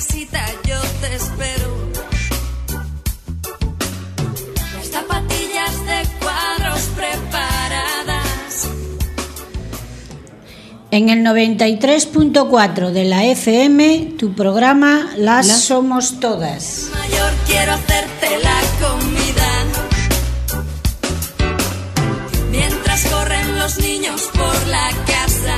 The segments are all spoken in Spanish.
casita yo te espero. Las zapatillas de cuadros preparadas. En el 93.4 de la FM, tu programa Las Somos Todas. Mayor, quiero hacerte la comida. Mientras corren los niños por la casa.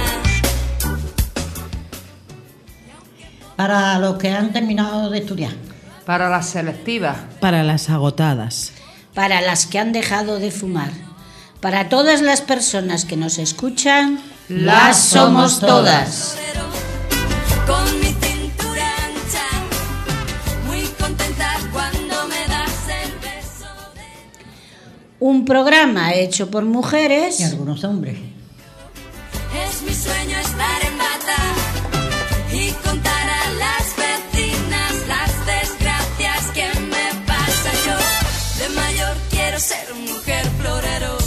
Para los que han terminado de estudiar. Para las selectivas. Para las agotadas. Para las que han dejado de fumar. Para todas las personas que nos escuchan, las somos todas. Con mi cintura ancha, muy contenta cuando me das el beso de... Un programa hecho por mujeres Y algunos hombres. Es mi sueño estar en bata y contar a las vecinas las desgracias que me pasan. Yo de mayor quiero ser mujer florero.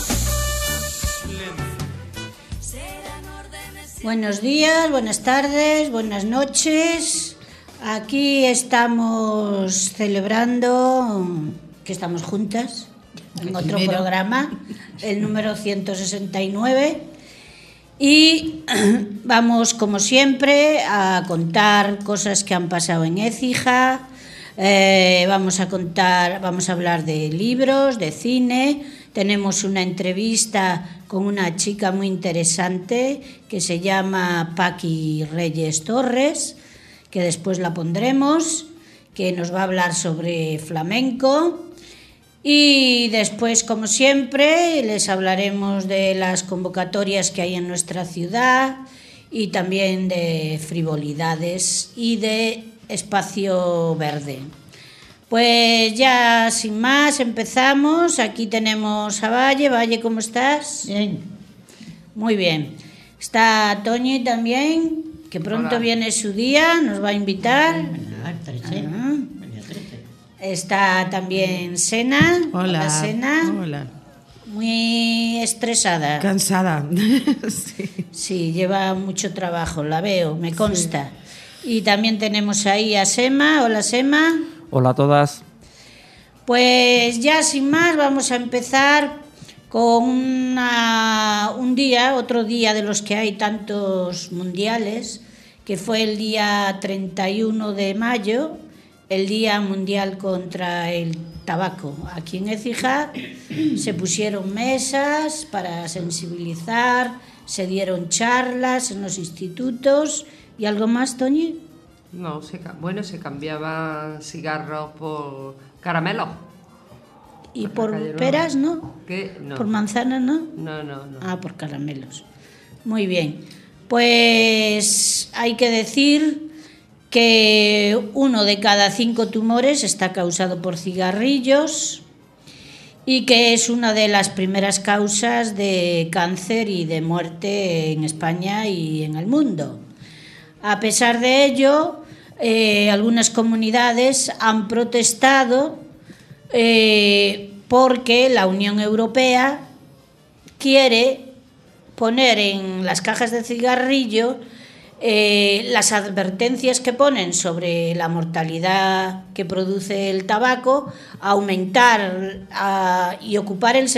Buenos días, buenas tardes, buenas noches. Aquí estamos celebrando que estamos juntas en otro programa, el número 169. Y vamos, como siempre, a contar cosas que han pasado en Écija. Vamos a hablar de libros, de cine. Tenemos una entrevista con una chica muy interesante que se llama Paqui Reyes Torres, que después la pondremos, que nos va a hablar sobre flamenco. Y después, como siempre, les hablaremos de las convocatorias que hay en nuestra ciudad y también de frivolidades y de espacio verde. Pues ya sin más empezamos. Aquí tenemos a Valle. Valle, ¿cómo estás? Bien. Muy bien. Está Toñi también, que pronto viene su día, nos va a invitar. Está también Sena. Hola. Sena. Hola. Muy estresada. Cansada. Sí. Sí, lleva mucho trabajo, la veo, me consta. Sí. Y también tenemos ahí a Sema. Hola, Sema. Hola a todas. Pues ya sin más vamos a empezar con otro día de los que hay tantos mundiales, que fue el día 31 de mayo, el Día Mundial contra el Tabaco. Aquí en Écija se pusieron mesas para sensibilizar, se dieron charlas en los institutos y algo más, Toñi. No, se cambiaban cigarros por caramelos. ¿Y por peras, no? ¿Qué? No. ¿Por manzanas, no? No. Ah, por caramelos. Muy bien. Pues hay que decir que 1 de cada 5 tumores está causado por cigarrillos y que es una de las primeras causas de cáncer y de muerte en España y en el mundo. A pesar de ello, algunas comunidades han protestado porque la Unión Europea quiere poner en las cajas de cigarrillo las advertencias que ponen sobre la mortalidad que produce el tabaco, aumentar y ocupar el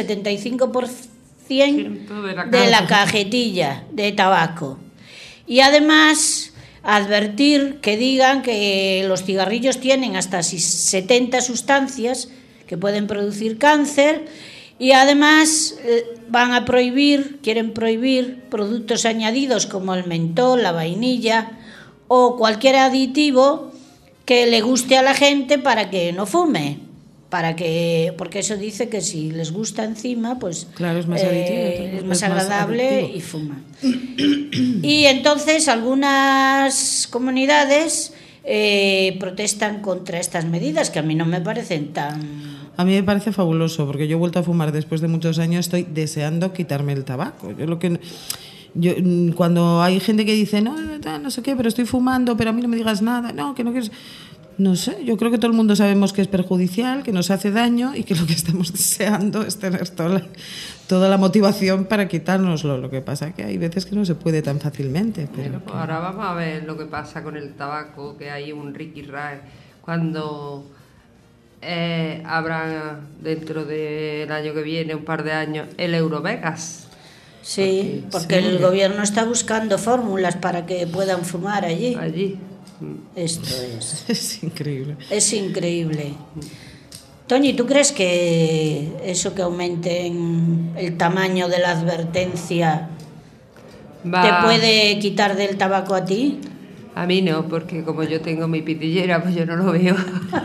75% de la cajetilla de tabaco. Y además advertir, que digan que los cigarrillos tienen hasta 70 sustancias que pueden producir cáncer, y además quieren prohibir productos añadidos como el mentol, la vainilla o cualquier aditivo que le guste a la gente para que no fume. Porque eso dice que si les gusta encima, pues claro, es más aditivo, es más agradable y fuman. Y entonces algunas comunidades protestan contra estas medidas, que a mí no me parecen tan... A mí me parece fabuloso, porque yo he vuelto a fumar después de muchos años, estoy deseando quitarme el tabaco. Cuando hay gente que dice, no sé qué, pero estoy fumando, pero a mí no me digas nada, no, que no quieres... No sé, yo creo que todo el mundo sabemos que es perjudicial, que nos hace daño y que lo que estamos deseando es tener toda la motivación para quitárnoslo. Lo que pasa es que hay veces que no se puede tan fácilmente. Pero Bueno, pues ahora vamos a ver lo que pasa con el tabaco, que hay un Ricky Ray cuando habrá dentro del año que viene, un par de años, el Eurovegas. Sí, porque el gobierno está buscando fórmulas para que puedan fumar allí. Allí. Esto es. es increíble. Es increíble. Toñi, ¿tú crees que eso que aumenten el tamaño de la advertencia te puede quitar del tabaco a ti? A mí no, porque como yo tengo mi pitillera, pues yo no lo veo.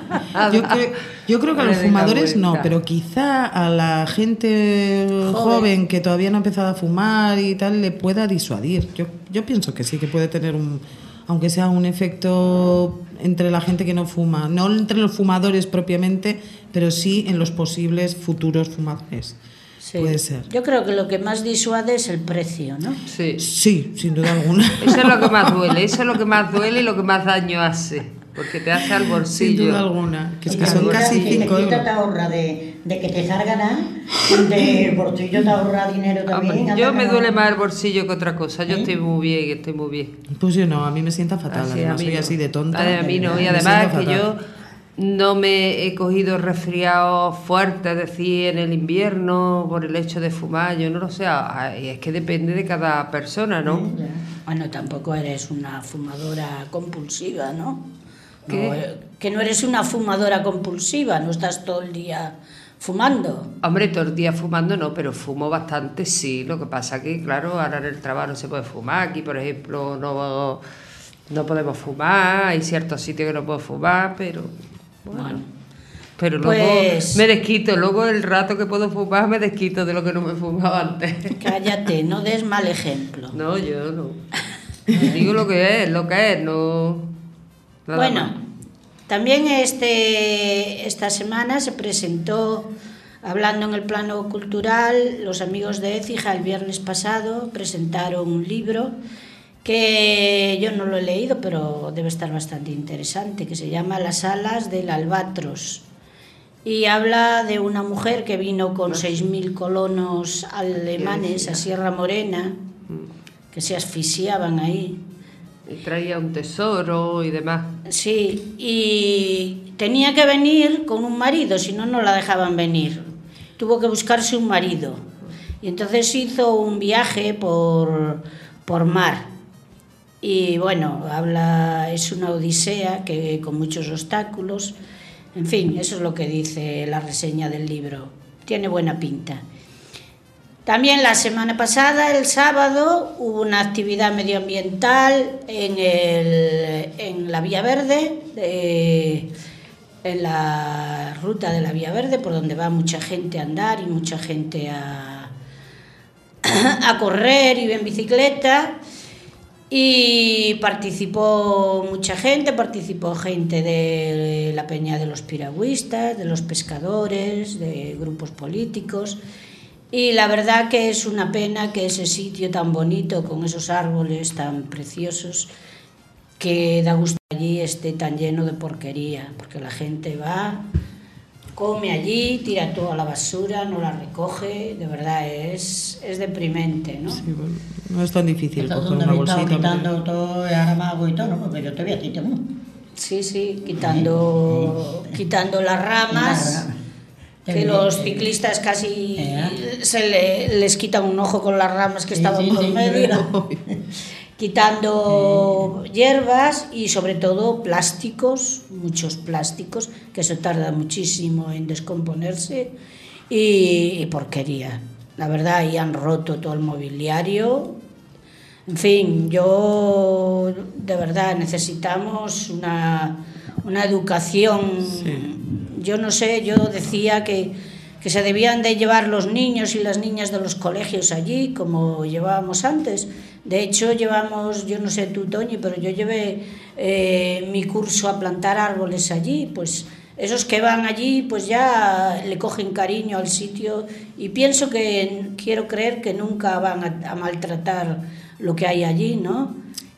Yo creo que a los fumadores no, pero quizá a la gente joven que todavía no ha empezado a fumar y tal le pueda disuadir. Yo pienso que sí, que puede tener aunque sea un efecto entre la gente que no fuma, no entre los fumadores propiamente, pero sí en los posibles futuros fumadores. Sí. Puede ser. Yo creo que lo que más disuade es el precio, ¿no? Sí. Sí, sin duda alguna. Eso es lo que más duele, eso es lo que más duele y lo que más daño hace, porque te hace al bolsillo. Sin duda alguna, que es que Y son casi te 5 quita, te euros. ahorra de que te salga nada, del bolsillo te ahorra dinero también. Hombre, yo me duele más el bolsillo que otra cosa, yo estoy muy bien, Pues yo no, a mí me sienta fatal, Así, además a mí soy no. así de tonta. A mí no, y Me además siento que yo fatal. no me he cogido resfriados fuertes, es decir, en el invierno por el hecho de fumar, yo no lo sé, es que depende de cada persona, ¿no? Bueno, tampoco eres una fumadora compulsiva, ¿no? ¿Qué? No, que no eres una fumadora compulsiva, no estás todo el día fumando. Hombre, todo el día fumando no, pero fumo bastante, sí. Lo que pasa que, claro, ahora en el trabajo no se puede fumar. Aquí, por ejemplo, no podemos fumar. Hay ciertos sitios que no puedo fumar, pero bueno. Pero luego Pues- me desquito. Luego el rato que puedo fumar me desquito de lo que no me fumaba antes. Cállate, no des mal ejemplo. No, yo no. Digo lo que es, no... nada Bueno, más. también esta semana se presentó, hablando en el plano cultural, los amigos de Écija el viernes pasado presentaron un libro que yo no lo he leído, pero debe estar bastante interesante, que se llama Las alas del albatros. Y habla de una mujer que vino con 6.000 colonos alemanes a Sierra Morena, que se asfixiaban ahí. Y traía un tesoro y demás. Sí, y tenía que venir con un marido, si no, no la dejaban venir. Tuvo que buscarse un marido. Y entonces hizo un viaje por mar. Y bueno, es una odisea que con muchos obstáculos. En fin, eso es lo que dice la reseña del libro. Tiene buena pinta. También la semana pasada, el sábado, hubo una actividad medioambiental en la Vía Verde, en la ruta de la Vía Verde, por donde va mucha gente a andar y mucha gente a correr y en bicicleta. Y participó mucha gente, participó gente de la Peña de los Piragüistas, de los pescadores, de grupos políticos. Y la verdad que es una pena que ese sitio tan bonito, con esos árboles tan preciosos, que da gusto allí, esté tan lleno de porquería, porque la gente va, come allí, tira toda la basura, no la recoge, de verdad es deprimente, ¿no? Sí, bueno, no es tan difícil Estás coger donde una me estaba bolsita. quitando todo el aramago y todo, ¿no? Porque yo te voy a quitar uno. Sí, quitando las ramas, que los ciclistas casi les quitan un ojo con las ramas que estaban por medio. Quitando hierbas y sobre todo plásticos, muchos plásticos, que eso tarda muchísimo en descomponerse, y porquería. La verdad, y han roto todo el mobiliario. En fin, yo de verdad necesitamos una educación. Sí. Yo no sé, yo decía que se debían de llevar los niños y las niñas de los colegios allí, como llevábamos antes. De hecho, llevamos, yo no sé tú, Toñi, pero yo llevé mi curso a plantar árboles allí, pues esos que van allí pues ya le cogen cariño al sitio y quiero creer que nunca van a maltratar lo que hay allí, ¿no?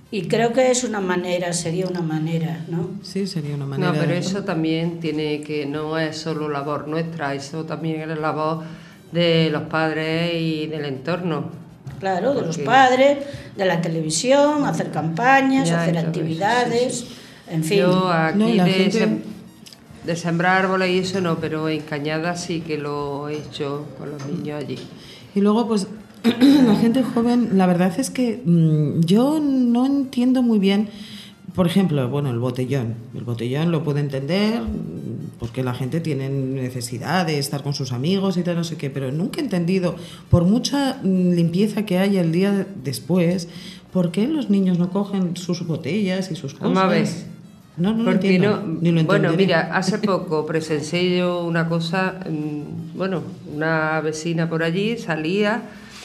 Y creo que es una manera, sería una manera, ¿no? Sí, sería una manera. No, pero eso también tiene que, no es solo labor nuestra, eso también es labor de los padres y del entorno. Claro, de los padres, de la televisión, hacer campañas, Ya, hacer eso, actividades, sí. en fin. Yo aquí No, y la gente- de sembrar árboles y eso no, pero en Cañada sí que lo he hecho con los niños allí. Y luego, pues, la gente joven, la verdad es que yo no entiendo muy bien, por ejemplo, bueno, el botellón. El botellón lo puedo entender porque la gente tiene necesidad de estar con sus amigos y tal, no sé qué, pero nunca he entendido, por mucha limpieza que haya el día después, ¿por qué los niños no cogen sus botellas y sus cosas? Vamos a ver. No lo Porque entiendo, ni lo bueno, entenderé. mira, hace poco presencié yo una cosa, bueno, una vecina por allí salía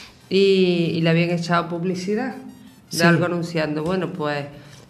y le habían echado publicidad de Sí. algo anunciando. Bueno, pues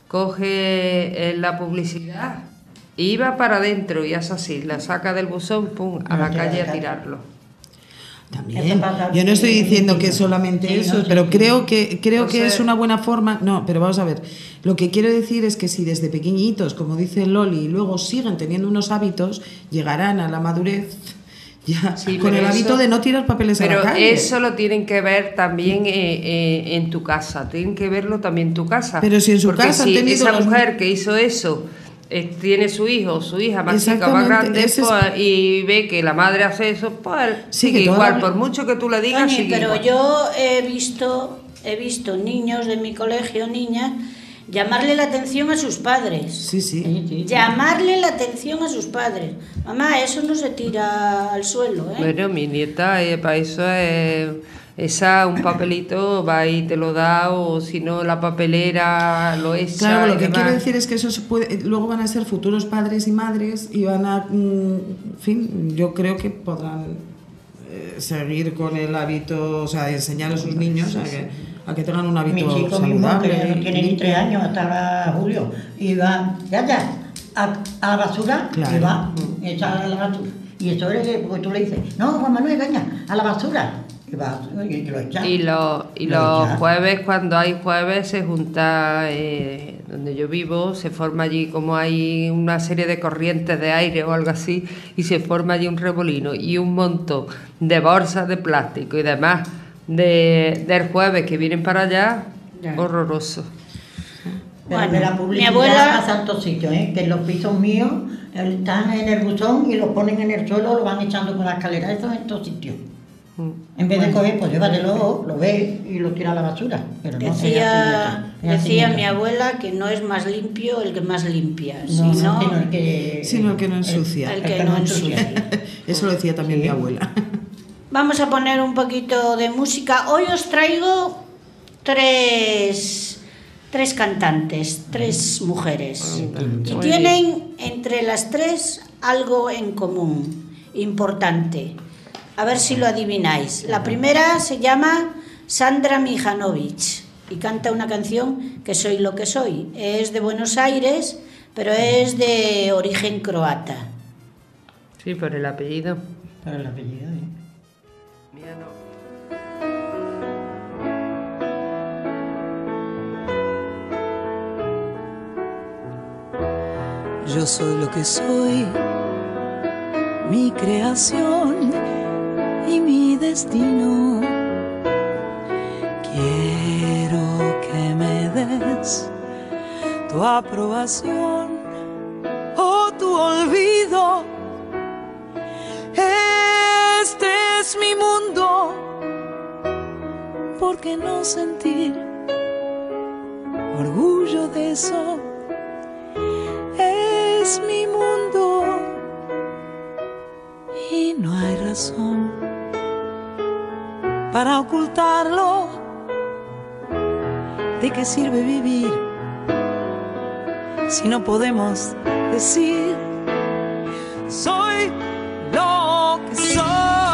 coge la publicidad, iba para adentro y es así, la saca del buzón, pum, a la calle a tirarlo. También. Yo no estoy diciendo que solamente eso, pero creo que es una buena forma. No, pero vamos a ver. Lo que quiero decir es que si desde pequeñitos, como dice Loli, y luego siguen teniendo unos hábitos, llegarán a la madurez ya Sí, con pero el hábito eso- de no tirar papeles a la Pero calle. eso lo tienen que ver también en tu casa, tienen que verlo también en tu casa. Pero si en su Porque casa han si tenido esa los- mujer que hizo eso tiene su hijo o su hija más chica o más Exactamente, grande ese es- pues, y ve que la madre hace eso, pues Sí, sigue que toda igual, la- por mucho que tú le digas, Oye, sigue pero igual. yo he visto niños de mi colegio, niñas, llamarle la atención a sus padres. Sí, sí. Llamarle la atención a sus padres. Mamá, eso no se tira al suelo, ¿eh? Bueno, mi nieta, para eso es... un papelito va y te lo da, o si no la papelera lo echa. Claro, lo y que demás. quiero decir es que eso se puede, luego van a ser futuros padres y madres y van a, en fin, yo creo que podrán seguir con el hábito, o sea, de enseñar a sus niños a que tengan un hábito Mi chico mismo, saludable. que no tiene ni 3 años, hasta ahora Julio, y va, a la basura, Claro. y va, echa a la basura. Y eso es porque tú le dices, no, Juan Manuel, venga, a la basura. Y va, y lo echa. Y los echa. jueves, cuando hay jueves, se junta, donde yo vivo, se forma allí, como hay una serie de corrientes de aire o algo así, y se forma allí un remolino y un montón de bolsas de plástico y demás del jueves que vienen para allá, Ya. horroroso. Pero Bueno, que la mi publicidad abuela- pasa en todos sitios, que en los pisos míos están en el buzón y los ponen en el suelo, lo van echando con la escalera, eso en todos sitios. En vez de coger, pues llévatelo, lo ves y lo tira a la basura. Pero no, Decía es mi abuela que no es más limpio el que más limpia, No, sino sino el que, Sino el que no ensucia. el que no ensucia. Eso lo decía también mi abuela. Vamos a poner un poquito de música. Hoy os traigo tres cantantes, 3 mujeres. Y Muy tienen entre las 3 algo en común, importante. A ver si lo adivináis. La primera se llama Sandra Mijanovic y canta una canción que Soy lo que soy. Es de Buenos Aires, pero es de origen croata. Sí, por el apellido. Para el apellido, Mía no. Yo soy lo que soy, mi creación y mi destino. Quiero que me des tu aprobación o tu olvido. Este es mi mundo, ¿por qué no sentir orgullo de eso? Es mi mundo y no hay razón para ocultarlo. ¿De qué sirve vivir si no podemos decir soy lo que soy?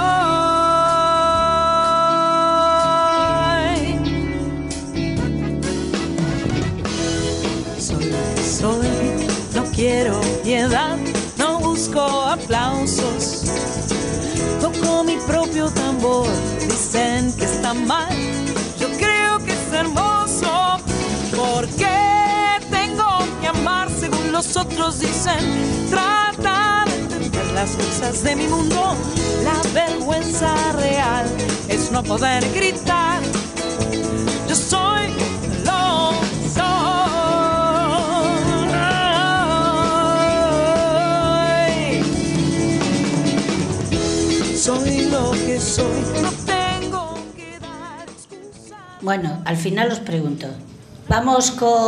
Soy lo que soy. No quiero piedad, no busco aplausos. Toco mi propio tambor, dicen que está mal. Yo creo que es hermoso, porque que tengo que amar según los otros dicen. Trata de entender las cosas de mi mundo. La vergüenza real es no poder gritar. Yo soy lo soy lo que soy, no tengo que dar excusas. Bueno, al final os pregunto. Vamos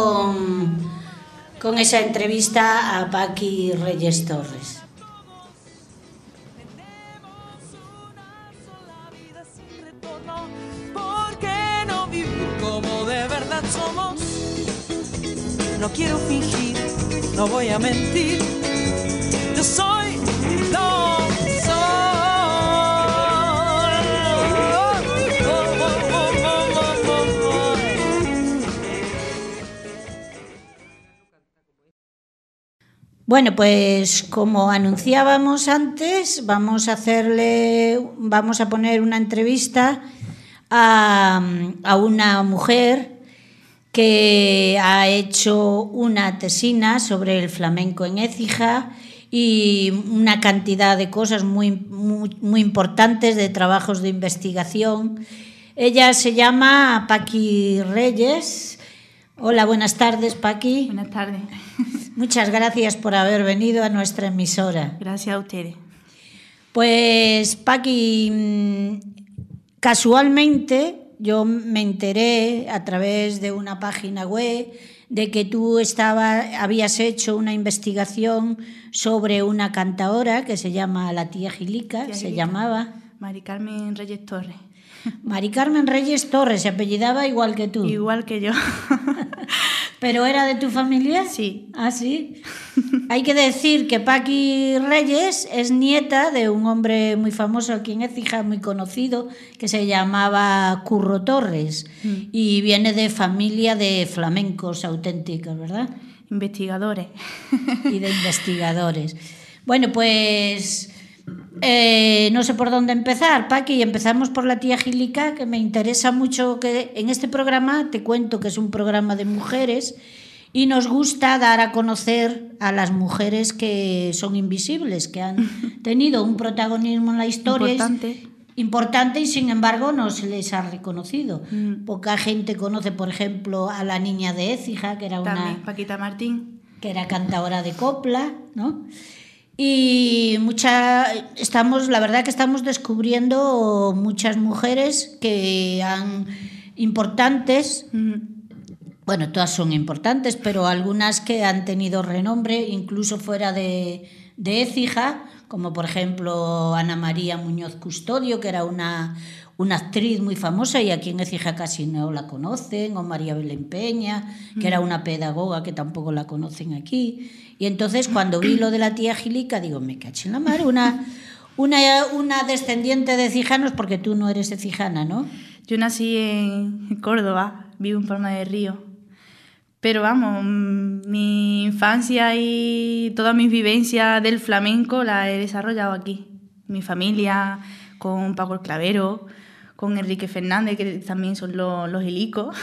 con esa entrevista a Paqui Reyes Torres. ¿Por qué no vivir como de verdad somos? No quiero fingir, no voy a mentir. Yo soy lo Bueno, pues como anunciábamos antes, vamos a poner una entrevista a una mujer que ha hecho una tesina sobre el flamenco en Écija y una cantidad de cosas muy importantes, de trabajos de investigación. Ella se llama Paqui Reyes. Hola, buenas tardes, Paqui. Buenas tardes. Muchas gracias por haber venido a nuestra emisora. Gracias a ustedes. Pues, Paqui, casualmente yo me enteré a través de una página web de que tú habías hecho una investigación sobre una cantaora que se llama La Tía Gilica, se llamaba Mari Carmen Reyes Torres. Mari Carmen Reyes Torres, se apellidaba igual que tú. Igual que yo. ¿Pero era de tu familia? Sí. ¿Ah, sí? Hay que decir que Paqui Reyes es nieta de un hombre muy famoso aquí en Écija, muy conocido, que se llamaba Curro Torres, y viene de familia de flamencos auténticos, ¿verdad? Investigadores. Y de investigadores. Bueno, pues no sé por dónde empezar, Paqui. Empezamos por La Tía Gilica, que me interesa mucho. Que en este programa, te cuento que es un programa de mujeres y nos gusta dar a conocer a las mujeres que son invisibles, que han tenido un protagonismo en la historia importante y sin embargo no se les ha reconocido. Poca gente conoce, por ejemplo, a la niña de Écija, que era También, Paquita Martín, que era cantadora de copla, ¿no? Y la verdad que estamos descubriendo muchas mujeres que importantes, bueno, todas son importantes, pero algunas que han tenido renombre incluso fuera de Écija, como por ejemplo Ana María Muñoz Custodio, que era una actriz muy famosa y aquí en Écija casi no la conocen, o María Belén Peña, que era una pedagoga que tampoco la conocen aquí. Y entonces cuando vi lo de La Tía Gilica, digo, me caché en la mar, una descendiente de cijanos, porque tú no eres cijana, ¿no? Yo nací en Córdoba, vivo en Palma del Río. Pero vamos, mi infancia y todas mis vivencias del flamenco las he desarrollado aquí. Mi familia, con Paco el Clavero, con Enrique Fernández, que también son los hilicos,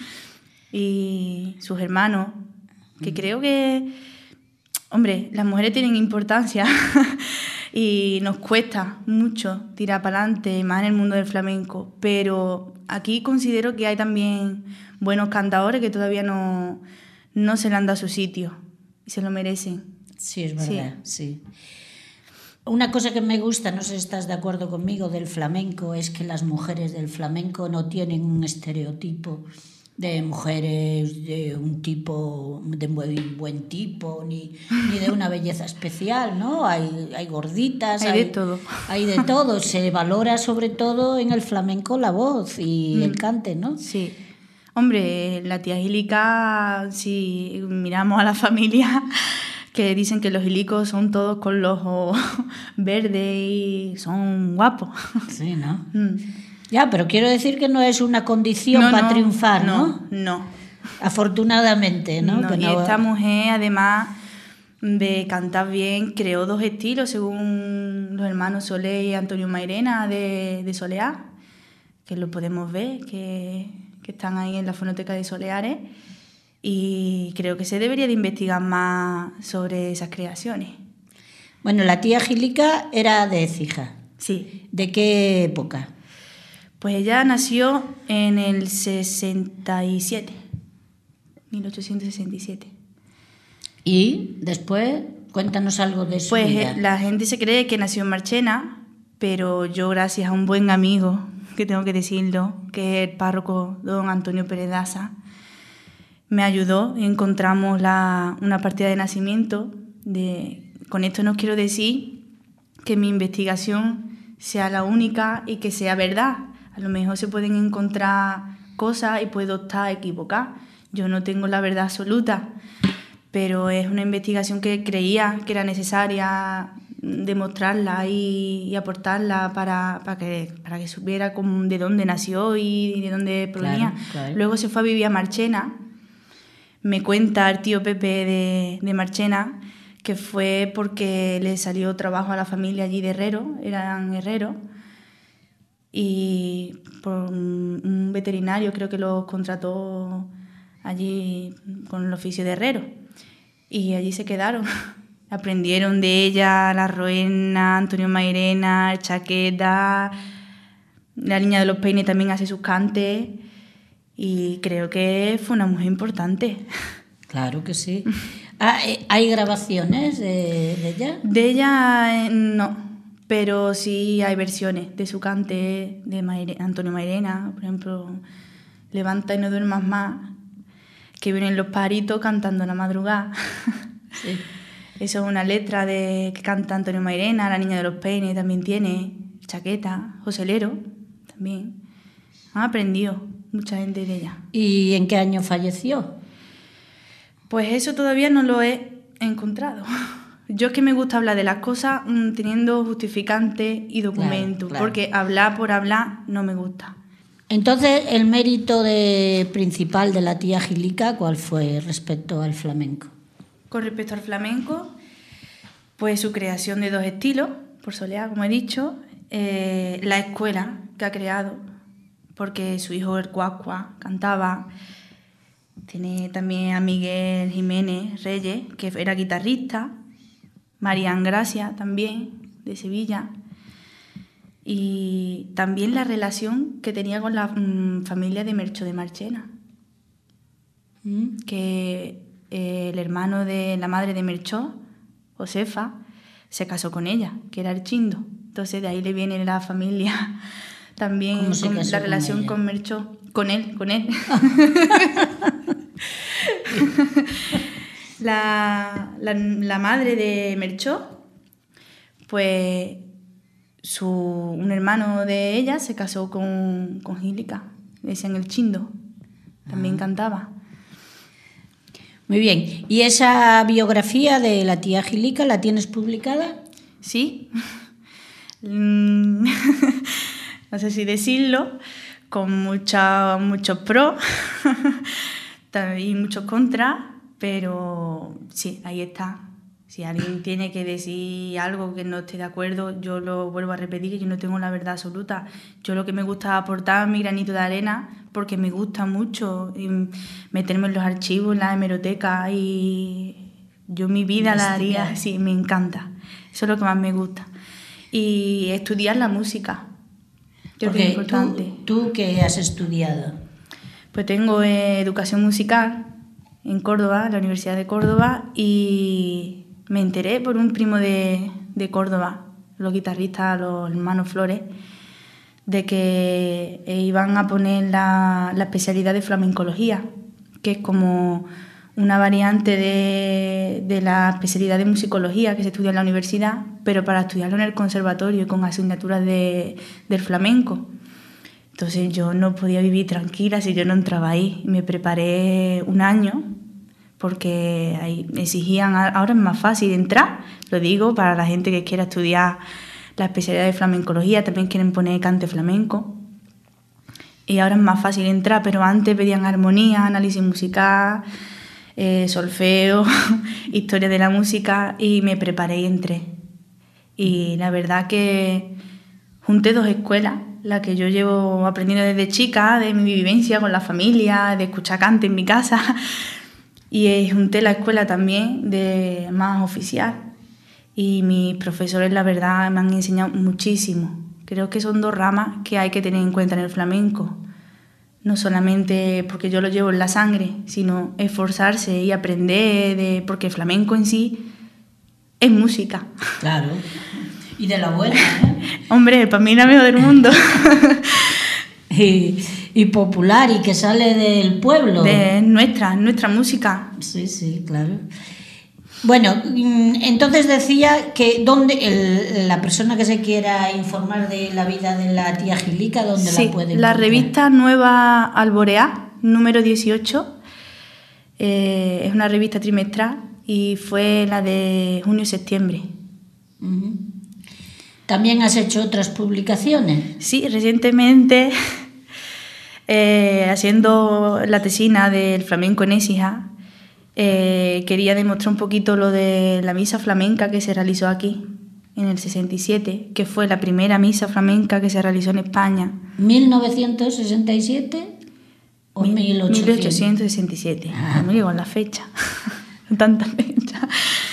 y sus hermanos, que creo que, hombre, las mujeres tienen importancia y nos cuesta mucho tirar para adelante, más en el mundo del flamenco, pero aquí considero que hay también buenos cantadores que todavía no se le han dado su sitio y se lo merecen. Sí, es verdad, sí. Una cosa que me gusta, no sé si estás de acuerdo conmigo, del flamenco, es que las mujeres del flamenco no tienen un estereotipo de mujeres de un tipo, de muy buen tipo, ni de una belleza especial, ¿no? Hay gorditas, hay de todo. Hay de todo. Se valora sobre todo en el flamenco la voz y el cante, ¿no? Sí. Hombre, La Tía Gilica, si miramos a la familia, que dicen que los hilicos son todos con los ojos verdes y son guapos. Sí, ¿no? Ya, pero quiero decir que no es una condición para triunfar, ¿no? No. Afortunadamente, ¿no? Y esta mujer, además de cantar bien, creó 2 estilos, según los hermanos Solé y Antonio Mairena de Soleá, que lo podemos ver, que están ahí en la fonoteca de Soleares. y creo que se debería de investigar más sobre esas creaciones. Bueno, la tía Gilica era de Écija. Sí. ¿De qué época? Pues ella nació en el 67, 1867. Y después, cuéntanos algo de su vida. Pues la gente se cree que nació en Marchena, pero yo, gracias a un buen amigo, que tengo que decirlo, que es el párroco don Antonio Pérez Daza, me ayudó y encontramos una partida de nacimiento. Con esto no quiero decir que mi investigación sea la única y que sea verdad. A lo mejor se pueden encontrar cosas y puedo estar equivocada. Yo no tengo la verdad absoluta, pero es una investigación que creía que era necesaria demostrarla y aportarla para que supiera de dónde nació y de dónde provenía. Claro. Luego se fue a vivir a Marchena. Me cuenta el tío Pepe de Marchena que fue porque le salió trabajo a la familia allí de herrero, eran herreros, y por un veterinario creo que los contrató allí con el oficio de herrero, y allí se quedaron. Aprendieron de ella la Roena, Antonio Mairena, Chaqueta, la Niña de los Peines también hace sus cantes, y creo que fue una mujer importante. Claro que sí. ¿Hay grabaciones de ella? De ella no, pero sí hay versiones de su cante de Antonio Mairena, por ejemplo, Levanta y no duermas más, que vienen los pajaritos cantando en la madrugada. Sí. Eso es una letra que canta Antonio Mairena, La Niña de los Peines también tiene, Chaqueta, Joselero también. Han aprendido mucha gente de ella. ¿Y en qué año falleció? Pues eso todavía no lo he encontrado. Yo es que me gusta hablar de las cosas teniendo justificantes y documentos, claro. Porque hablar por hablar no me gusta. Entonces, el mérito principal de la tía Gilica, ¿cuál fue respecto al flamenco? Con respecto al flamenco, pues su creación de dos estilos, por soleá, como he dicho, la escuela que ha creado, porque su hijo el Cuacua cantaba. Tiene también a Miguel Jiménez Reyes, que era guitarrista, Marian Gracia también, de Sevilla, y también la relación que tenía con la familia de Mercho de Marchena, que el hermano de la madre de Mercho, Josefa, se casó con ella, que era el Chindo. Entonces de ahí le viene la familia también, con la relación con Mercho, con él. La madre de Mercho, pues un hermano de ella se casó con Gilica, le decían el Chindo, también cantaba. Muy bien. ¿Y esa biografía de la tía Gilica la tienes publicada? Sí. No sé si decirlo, con muchos pros y muchos contras, pero sí, ahí está. Si alguien tiene que decir algo que no esté de acuerdo, yo lo vuelvo a repetir, que yo no tengo la verdad absoluta. Yo lo que me gusta es aportar mi granito de arena, porque me gusta mucho meterme en los archivos, en la hemeroteca, y yo mi vida la haría, sí, me encanta. Eso es lo que más me gusta. Y estudiar la música, creo que es importante. ¿Tú qué has estudiado? Pues tengo educación musical en Córdoba, en la Universidad de Córdoba, y me enteré por un primo de Córdoba, los guitarristas, los hermanos Flores, de que iban a poner la especialidad de flamencología, que es como una variante de la especialidad de musicología que se estudia en la universidad, pero para estudiarlo en el conservatorio con asignaturas del flamenco. Entonces yo no podía vivir tranquila si yo no entraba ahí. Me preparé un año porque ahí exigían, ahora es más fácil entrar, lo digo para la gente que quiera estudiar la especialidad de flamencología, también quieren poner cante flamenco, y ahora es más fácil entrar, pero antes pedían armonía, análisis musical, solfeo, historia de la música, y me preparé y entré. Y la verdad que junté dos escuelas, la que yo llevo aprendiendo desde chica, de mi vivencia con la familia, de escuchar cante en mi casa, y junté la escuela también de más oficial. Y mis profesores, la verdad, me han enseñado muchísimo. Creo que son dos ramas que hay que tener en cuenta en el flamenco. No solamente porque yo lo llevo en la sangre, sino esforzarse y aprender, porque el flamenco en sí es música. Claro. Y de la buena, ¿eh? Hombre, para mí la mejor del mundo. y popular, y que sale del pueblo. De nuestra música. Sí, sí, claro. Bueno, entonces decía que la persona que se quiera informar de la vida de la tía Gilica, ¿dónde la puede encontrar? La revista Nueva Alboreá, número 18, es una revista trimestral y fue la de junio-septiembre. Uh-huh. ¿También has hecho otras publicaciones? Sí, recientemente, haciendo la tesina del flamenco en Écija, quería demostrar un poquito lo de la misa flamenca que se realizó aquí en el 67, que fue la primera misa flamenca que se realizó en España. ¿1967 o 1867? No me llegó la fecha, tanta fecha.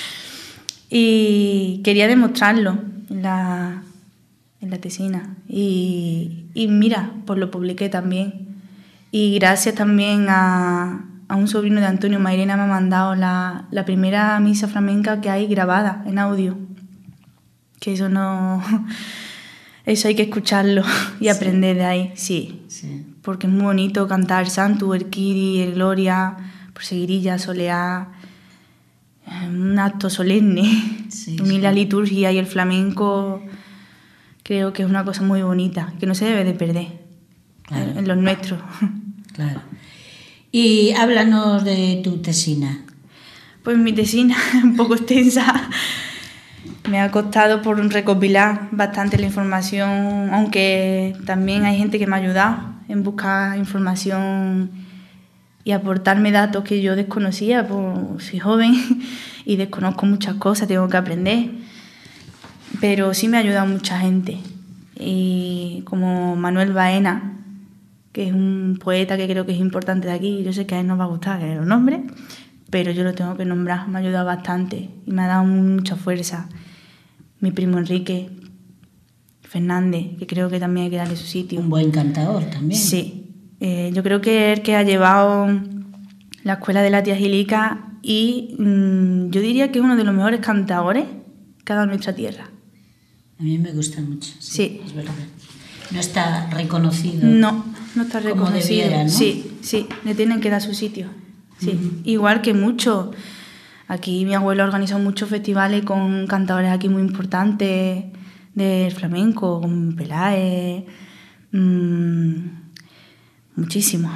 Y quería demostrarlo en la tesina. Y mira, pues lo publiqué también. Y gracias también a un sobrino de Antonio Mairena me ha mandado la primera misa flamenca que hay grabada en audio. Que eso hay que escucharlo y aprender de ahí, sí. Porque es muy bonito cantar el Santo, el Kiri, el Gloria, Proseguirilla, Soleá, un acto solemne. La liturgia y el flamenco creo que es una cosa muy bonita, que no se debe de perder, claro, en los nuestros. Claro. Y háblanos de tu tesina. Pues mi tesina es un poco extensa. Me ha costado por recopilar bastante la información, aunque también hay gente que me ha ayudado en buscar información y aportarme datos que yo desconocía, pues soy joven y desconozco muchas cosas, tengo que aprender. Pero sí me ha ayudado mucha gente, y como Manuel Baena, que es un poeta que creo que es importante de aquí. Yo sé que a él no va a gustar que lo nombre, pero yo lo tengo que nombrar. Me ha ayudado bastante y me ha dado mucha fuerza. Mi primo Enrique Fernández, que creo que también hay que darle su sitio. Un buen cantador también. Sí, yo creo que es el que ha llevado la escuela de la tía Gilica y yo diría que es uno de los mejores cantadores que ha dado nuestra tierra. A mí me gusta mucho. Sí. Es verdad. No está reconocido. No está reconocido. Como debiera, ¿no? Sí, le tienen que dar su sitio. Sí. Uh-huh. Igual que mucho. Aquí mi abuelo ha organizado muchos festivales con cantadores aquí muy importantes del flamenco, con Peláez, muchísimo.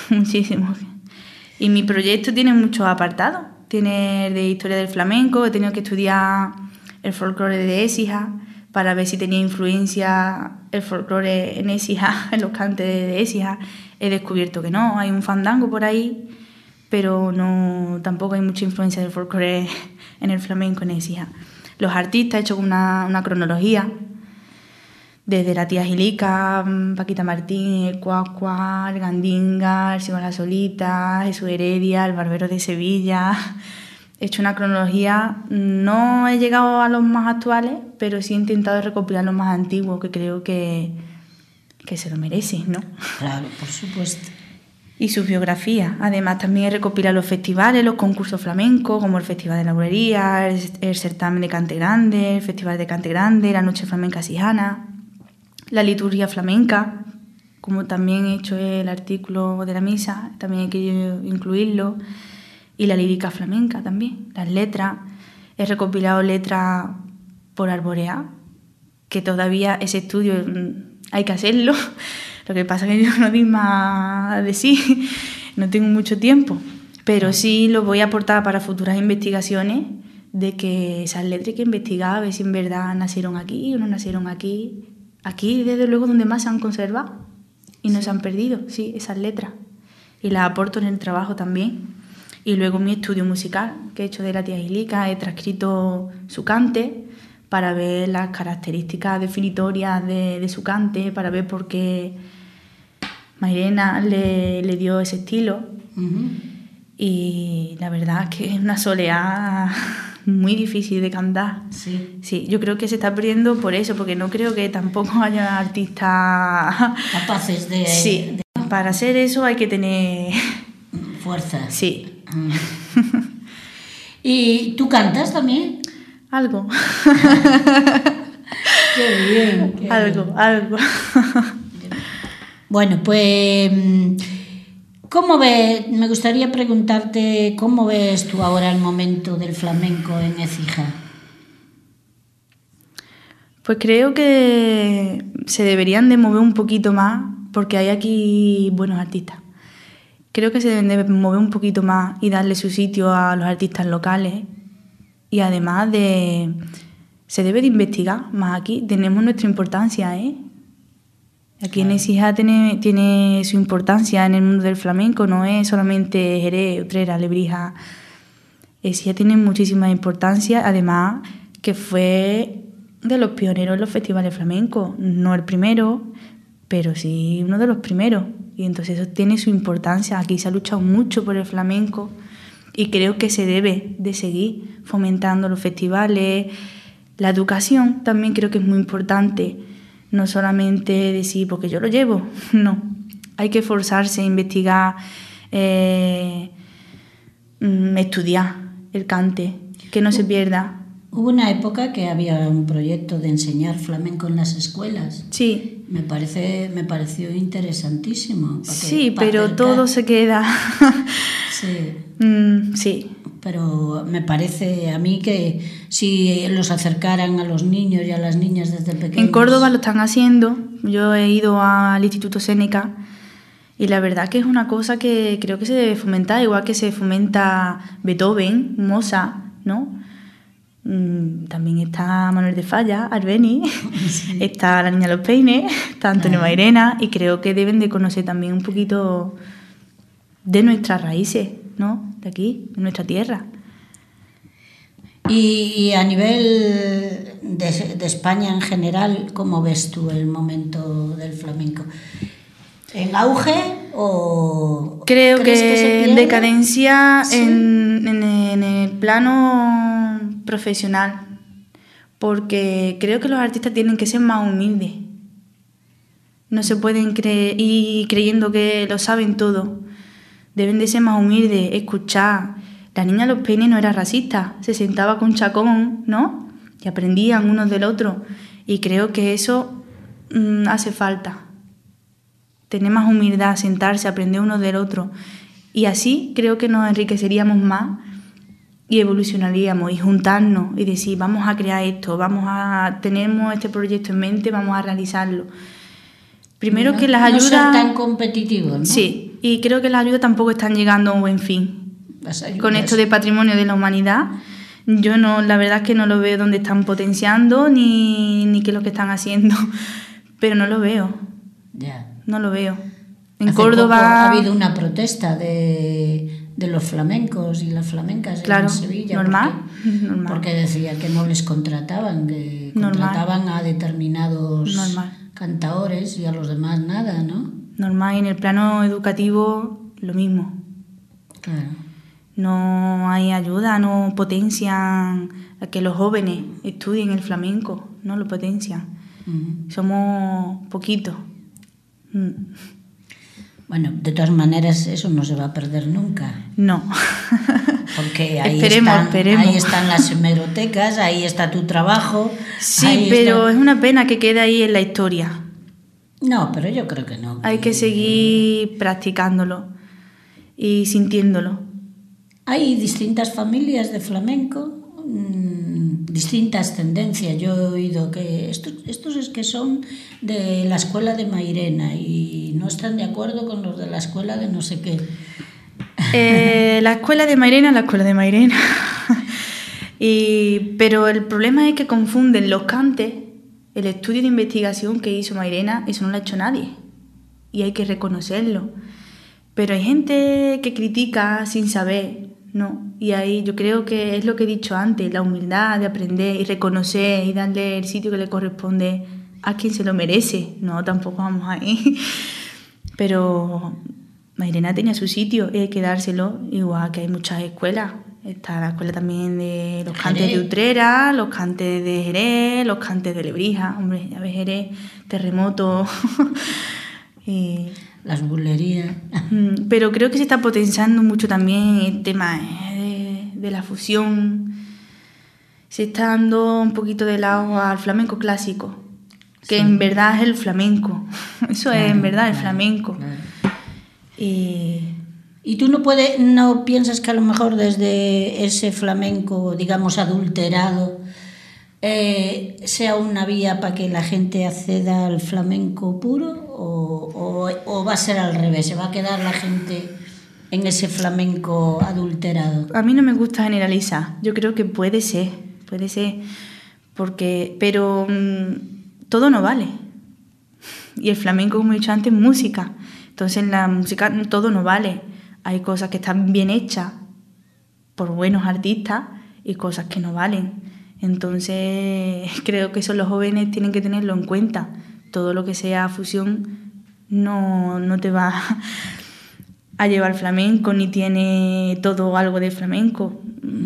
Y mi proyecto tiene muchos apartados. Tiene de historia del flamenco, he tenido que estudiar el folclore de Écija para ver si tenía influencia el folclore en Écija, en los cantes de Écija. He descubierto que no, hay un fandango por ahí, pero tampoco hay mucha influencia del folclore en el flamenco en Écija. Los artistas, he hecho una cronología, desde la tía Gilica, Paquita Martín, el Cuacua, el Gandinga, el Simón Solita, Jesús Heredia, el Barbero de Sevilla. He hecho una cronología, no he llegado a los más actuales, pero sí he intentado recopilar los más antiguos, que creo que se lo merecen, ¿no? Claro, por supuesto. Y su biografía. Además, también he recopilado los festivales, los concursos flamencos, como el Festival de la Bulería, el certamen de Cante Grande, el Festival de Cante Grande, la Noche Flamenca Sijana, la liturgia flamenca, como también he hecho el artículo de la misa, también he querido incluirlo, y la lírica flamenca también, las letras. He recopilado letras por Alboreá, que todavía ese estudio hay que hacerlo. Lo que pasa es que yo no doy más de sí, no tengo mucho tiempo, pero sí lo voy a aportar para futuras investigaciones, de que esas letras hay que investigar, a ver si en verdad nacieron aquí o no nacieron aquí. Aquí, desde luego, donde más se han conservado y no se han perdido, sí, esas letras. Y las aporto en el trabajo también. Y luego mi estudio musical que he hecho de la tía Gilica, he transcrito su cante para ver las características definitorias de su cante, para ver por qué Mairena le dio ese estilo. Uh-huh. y la verdad es que es una soleá muy difícil de cantar. Sí. Sí, yo creo que se está perdiendo por eso, porque no creo que tampoco haya artistas Capaces de... Sí, para hacer eso hay que tener fuerza. Sí. ¿Y tú cantas también? Algo. Qué bien. Algo. Bueno, pues, ¿cómo ves? Me gustaría preguntarte, ¿cómo ves tú ahora el momento del flamenco en Écija? Pues creo que se deberían de mover un poquito más, porque hay aquí buenos artistas. Creo que se deben de mover un poquito más y darle su sitio a los artistas locales. Y además se debe de investigar más aquí. Tenemos nuestra importancia, ¿eh? Aquí en Écija tiene su importancia en el mundo del flamenco. No es solamente Jerez, Utrera, Lebrija. Écija tiene muchísima importancia. Además, que fue de los pioneros en los festivales flamencos. No el primero, pero sí uno de los primeros. Y entonces eso tiene su importancia. Aquí se ha luchado mucho por el flamenco y creo que se debe de seguir fomentando los festivales. La educación también creo que es muy importante. No solamente decir, porque yo lo llevo, no. Hay que esforzarse, investigar, estudiar el cante, que no se pierda. Hubo una época que había un proyecto de enseñar flamenco en las escuelas. Sí. Me pareció interesantísimo. Sí, pero todo se queda. Sí. Sí. Pero me parece a mí que si los acercaran a los niños y a las niñas desde pequeños... En Córdoba lo están haciendo. Yo he ido al Instituto Séneca y la verdad que es una cosa que creo que se debe fomentar, igual que se fomenta Beethoven, Mozart, ¿no? También está Manuel de Falla, Albeni, sí. Está la Niña de los Peines, está Antonio Mairena, y creo que deben de conocer también un poquito de nuestras raíces, ¿no? De aquí, de nuestra tierra. Y a nivel de España en general, ¿cómo ves tú el momento del flamenco? ¿En auge o...? Creo que en decadencia, ¿sí? en el plano profesional, porque creo que los artistas tienen que ser más humildes. No se pueden ir creyendo que lo saben todo. Deben de ser más humildes, escuchar. La Niña de los Peines no era racista, se sentaba con Chacón, ¿no? Y aprendían unos del otro. Y creo que eso hace falta. Tener más humildad, sentarse, aprender uno del otro. Y así creo que nos enriqueceríamos más y evolucionaríamos y juntarnos y decir, vamos a crear esto, tenemos este proyecto en mente, vamos a realizarlo. Primero que las ayudas... No ser tan competitivos, ¿no? Sí, y creo que las ayudas tampoco están llegando a un buen fin. Con esto de patrimonio de la humanidad, yo no, la verdad es que no lo veo dónde están potenciando ni qué es lo que están haciendo, pero no lo veo. Ya. No lo veo. En Hace Córdoba poco ha habido una protesta de los flamencos y las flamencas, claro, en Sevilla. Normal. Porque decía que no les contrataban, que contrataban a determinados cantaores y a los demás nada, ¿no? Normal, y en el plano educativo lo mismo. Claro. No hay ayuda, no potencian a que los jóvenes estudien el flamenco, no lo potencian. Somos poquitos. Bueno, de todas maneras eso no se va a perder nunca. No. Porque ahí esperemos. Ahí están las hemerotecas, ahí está tu trabajo. Sí, pero es una pena que quede ahí en la historia. No, pero yo creo que no. Hay que seguir practicándolo y sintiéndolo. Hay distintas familias de flamenco, distintas tendencias. Yo he oído que estos es que son de la escuela de Mairena y no están de acuerdo con los de la escuela de no sé qué. La escuela de Mairena. Pero el problema es que confunden los cantes, el estudio de investigación que hizo Mairena, eso no lo ha hecho nadie. Y hay que reconocerlo. Pero hay gente que critica sin saber, ¿no? Y ahí yo creo que es lo que he dicho antes, la humildad de aprender y reconocer y darle el sitio que le corresponde a quien se lo merece. No, tampoco vamos ahí. Pero Mairena tenía su sitio y hay que dárselo, igual que hay muchas escuelas. Está la escuela también de los cantes de Utrera, los cantes de Jerez, los cantes de Lebrija. Hombre, ya ves, Jerez, terremoto. Las bulerías. Pero creo que se está potenciando mucho también el tema de la fusión. Se está dando un poquito de lado al flamenco clásico, que en verdad es el flamenco. Eso claro, es en verdad el flamenco. Claro. ¿Y tú no piensas que a lo mejor desde ese flamenco, digamos, adulterado, sea una vía para que la gente acceda al flamenco puro? ¿O va a ser al revés? ¿Se va a quedar la gente en ese flamenco adulterado? A mí no me gusta generalizar. Yo creo que puede ser, pero todo no vale. Y el flamenco, como he dicho antes, es música. Entonces en la música todo no vale. Hay cosas que están bien hechas por buenos artistas y cosas que no valen. Entonces creo que eso los jóvenes tienen que tenerlo en cuenta. Todo lo que sea fusión no te va a llevar flamenco, ni tiene todo algo de flamenco.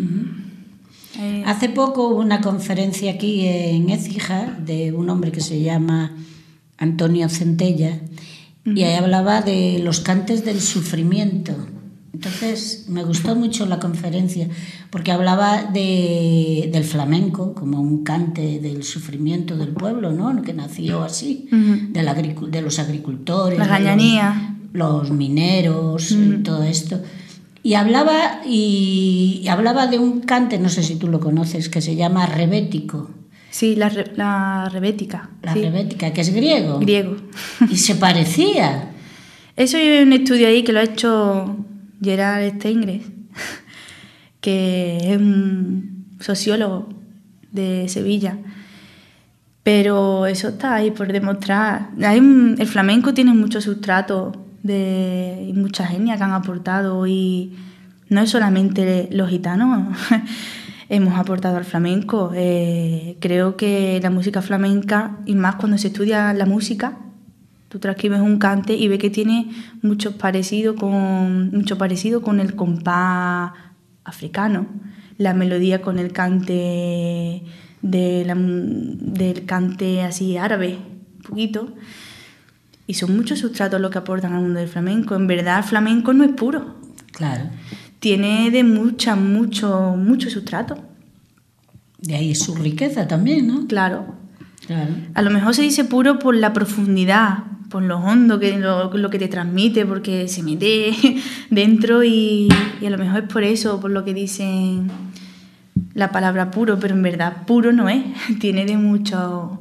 Hace poco hubo una conferencia aquí en Écija de un hombre que se llama Antonio Centella, y ahí hablaba de los cantes del sufrimiento. Entonces me gustó mucho la conferencia porque hablaba del flamenco como un cante del sufrimiento del pueblo, ¿no? Que nació así, de los agricultores, la gañanía, los mineros, y todo esto. Y hablaba de un cante, no sé si tú lo conoces, que se llama rebético. Sí, la rebética. La sí. rebética, que es griego. Griego. Y se parecía. Eso hay un estudio ahí que lo ha hecho Gerard Steingres, que es un sociólogo de Sevilla. Pero eso está ahí por demostrar. El flamenco tiene mucho sustrato y muchas etnias que han aportado, y no es solamente los gitanos. Hemos aportado al flamenco. Creo que la música flamenca, y más cuando se estudia la música, tú transcribes un cante y ves que tiene mucho parecido con el compás africano, la melodía con el cante del cante así árabe, un poquito. Y son muchos sustratos los que aportan al mundo del flamenco. En verdad, el flamenco no es puro. Claro. Tiene de mucho sustrato. De ahí su riqueza también, ¿no? Claro. A lo mejor se dice puro por la profundidad, por lo hondo, lo que te transmite, porque se mete dentro y a lo mejor es por eso, por lo que dicen la palabra puro, pero en verdad puro no es. Tiene de un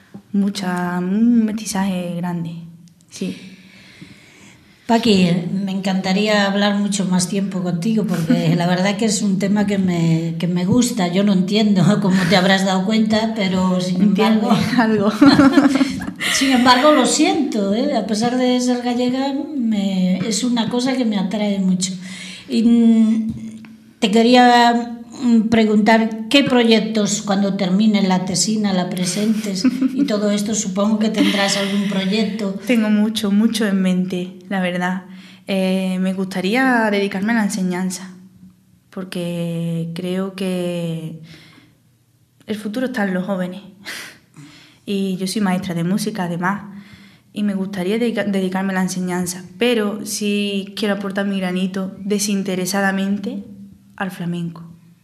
mestizaje grande. Sí. Paqui, me encantaría hablar mucho más tiempo contigo porque la verdad que es un tema que me gusta. Yo no entiendo, como te habrás dado cuenta, pero sin embargo algo. Sin embargo lo siento, a pesar de ser gallega, es una cosa que me atrae mucho. Y te quería preguntar qué proyectos, cuando termine la tesina, la presentes y todo esto, supongo que tendrás algún proyecto. Tengo mucho en mente, la verdad. Me gustaría dedicarme a la enseñanza, porque creo que el futuro está en los jóvenes. Y yo soy maestra de música, además, y me gustaría dedicarme a la enseñanza, pero sí quiero aportar mi granito desinteresadamente al flamenco.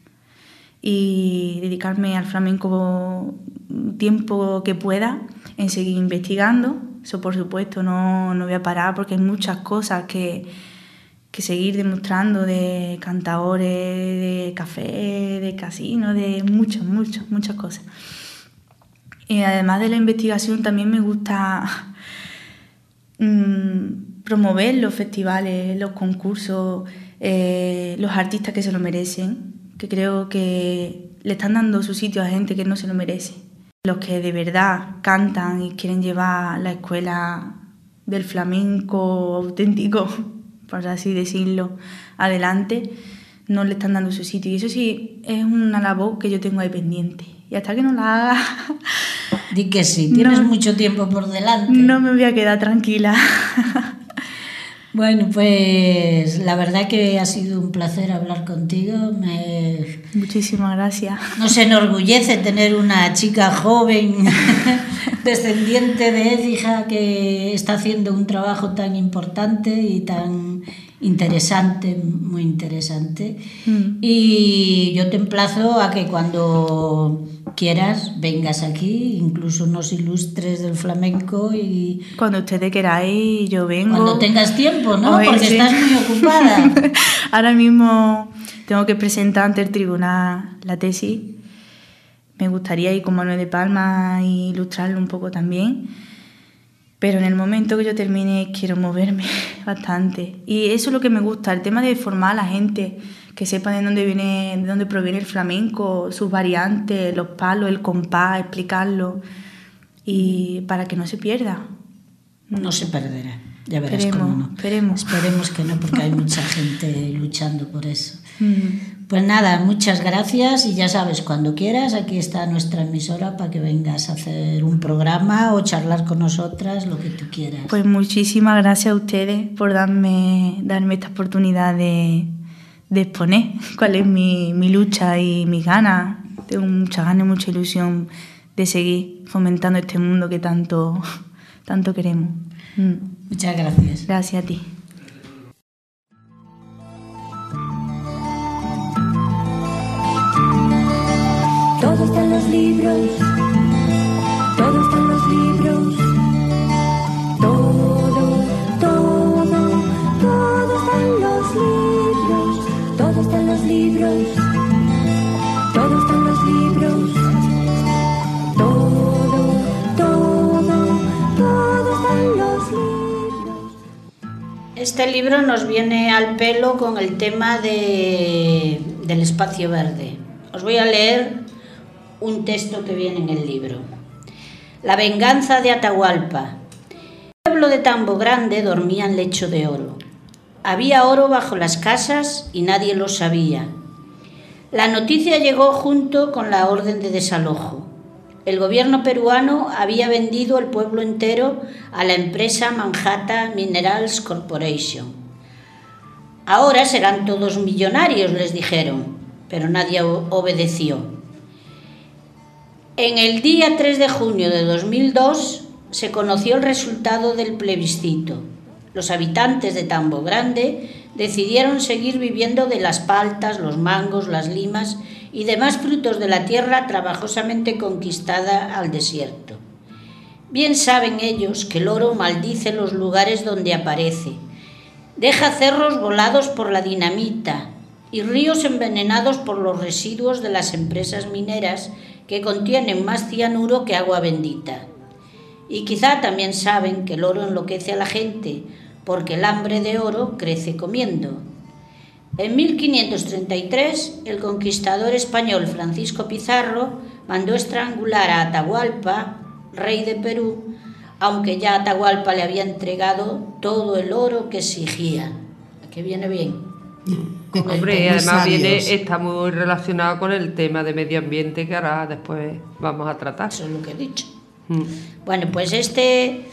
Y dedicarme al flamenco tiempo que pueda, en seguir investigando. Eso, por supuesto, no voy a parar porque hay muchas cosas que seguir demostrando, de cantaores, de café, de casino, de muchas cosas. Y además de la investigación, también me gusta promover los festivales, los concursos, los artistas que se lo merecen, que creo que le están dando su sitio a gente que no se lo merece. Los que de verdad cantan y quieren llevar la escuela del flamenco auténtico, por así decirlo, adelante, no le están dando su sitio. Y eso sí es una labor que yo tengo ahí pendiente. Y hasta que no la haga... Di que sí, tienes mucho tiempo por delante. No me voy a quedar tranquila. Bueno, pues la verdad que ha sido un placer hablar contigo. Muchísimas gracias. Nos enorgullece tener una chica joven, descendiente de Écija, que está haciendo un trabajo tan importante y tan interesante, muy interesante. Y yo te emplazo a que cuando quieras vengas aquí, incluso nos ilustres del flamenco. Y cuando ustedes queráis, yo vengo. Cuando tengas tiempo, ¿no? Porque estás muy ocupada. Ahora mismo tengo que presentar ante el tribunal la tesis. Me gustaría ir con Manuel de Palma e ilustrarlo un poco también. Pero en el momento que yo termine quiero moverme bastante. Y eso es lo que me gusta, el tema de formar a la gente, que sepa de dónde proviene el flamenco, sus variantes, los palos, el compás, explicarlo, y para que no se pierda. No se perderá, ya verás cómo no. Esperemos que no, porque hay mucha gente luchando por eso. Pues nada, muchas gracias, y ya sabes, cuando quieras, aquí está nuestra emisora para que vengas a hacer un programa o charlar con nosotras, lo que tú quieras. Pues muchísimas gracias a ustedes por darme esta oportunidad de exponer cuál es mi lucha y mis ganas. Tengo muchas ganas y mucha ilusión de seguir fomentando este mundo que tanto queremos. Muchas gracias. Gracias a ti. Todo está en los libros, todo está en los libros, todo está en los libros, todo está en los libros, todo está en los libros, todo está en los libros. Este libro nos viene al pelo con el tema del espacio verde. Os voy a leer un texto que viene en el libro. La venganza de Atahualpa. El pueblo de Tambo Grande dormía en lecho de oro. Había oro bajo las casas y nadie lo sabía. La noticia llegó junto con la orden de desalojo. El gobierno peruano había vendido el pueblo entero a la empresa Manhattan Minerals Corporation. Ahora serán todos millonarios, les dijeron, pero nadie obedeció. En el día 3 de junio de 2002 se conoció el resultado del plebiscito. Los habitantes de Tambo Grande decidieron seguir viviendo de las paltas, los mangos, las limas y demás frutos de la tierra trabajosamente conquistada al desierto. Bien saben ellos que el oro maldice los lugares donde aparece, deja cerros volados por la dinamita y ríos envenenados por los residuos de las empresas mineras que contienen más cianuro que agua bendita. Y quizá también saben que el oro enloquece a la gente, porque el hambre de oro crece comiendo. En 1533, el conquistador español Francisco Pizarro mandó estrangular a Atahualpa, rey de Perú, aunque ya Atahualpa le había entregado todo el oro que exigía. ¿A qué viene bien? Hombre, y además está muy relacionado con el tema de medio ambiente que ahora después vamos a tratar. Eso es lo que he dicho. Bueno, pues este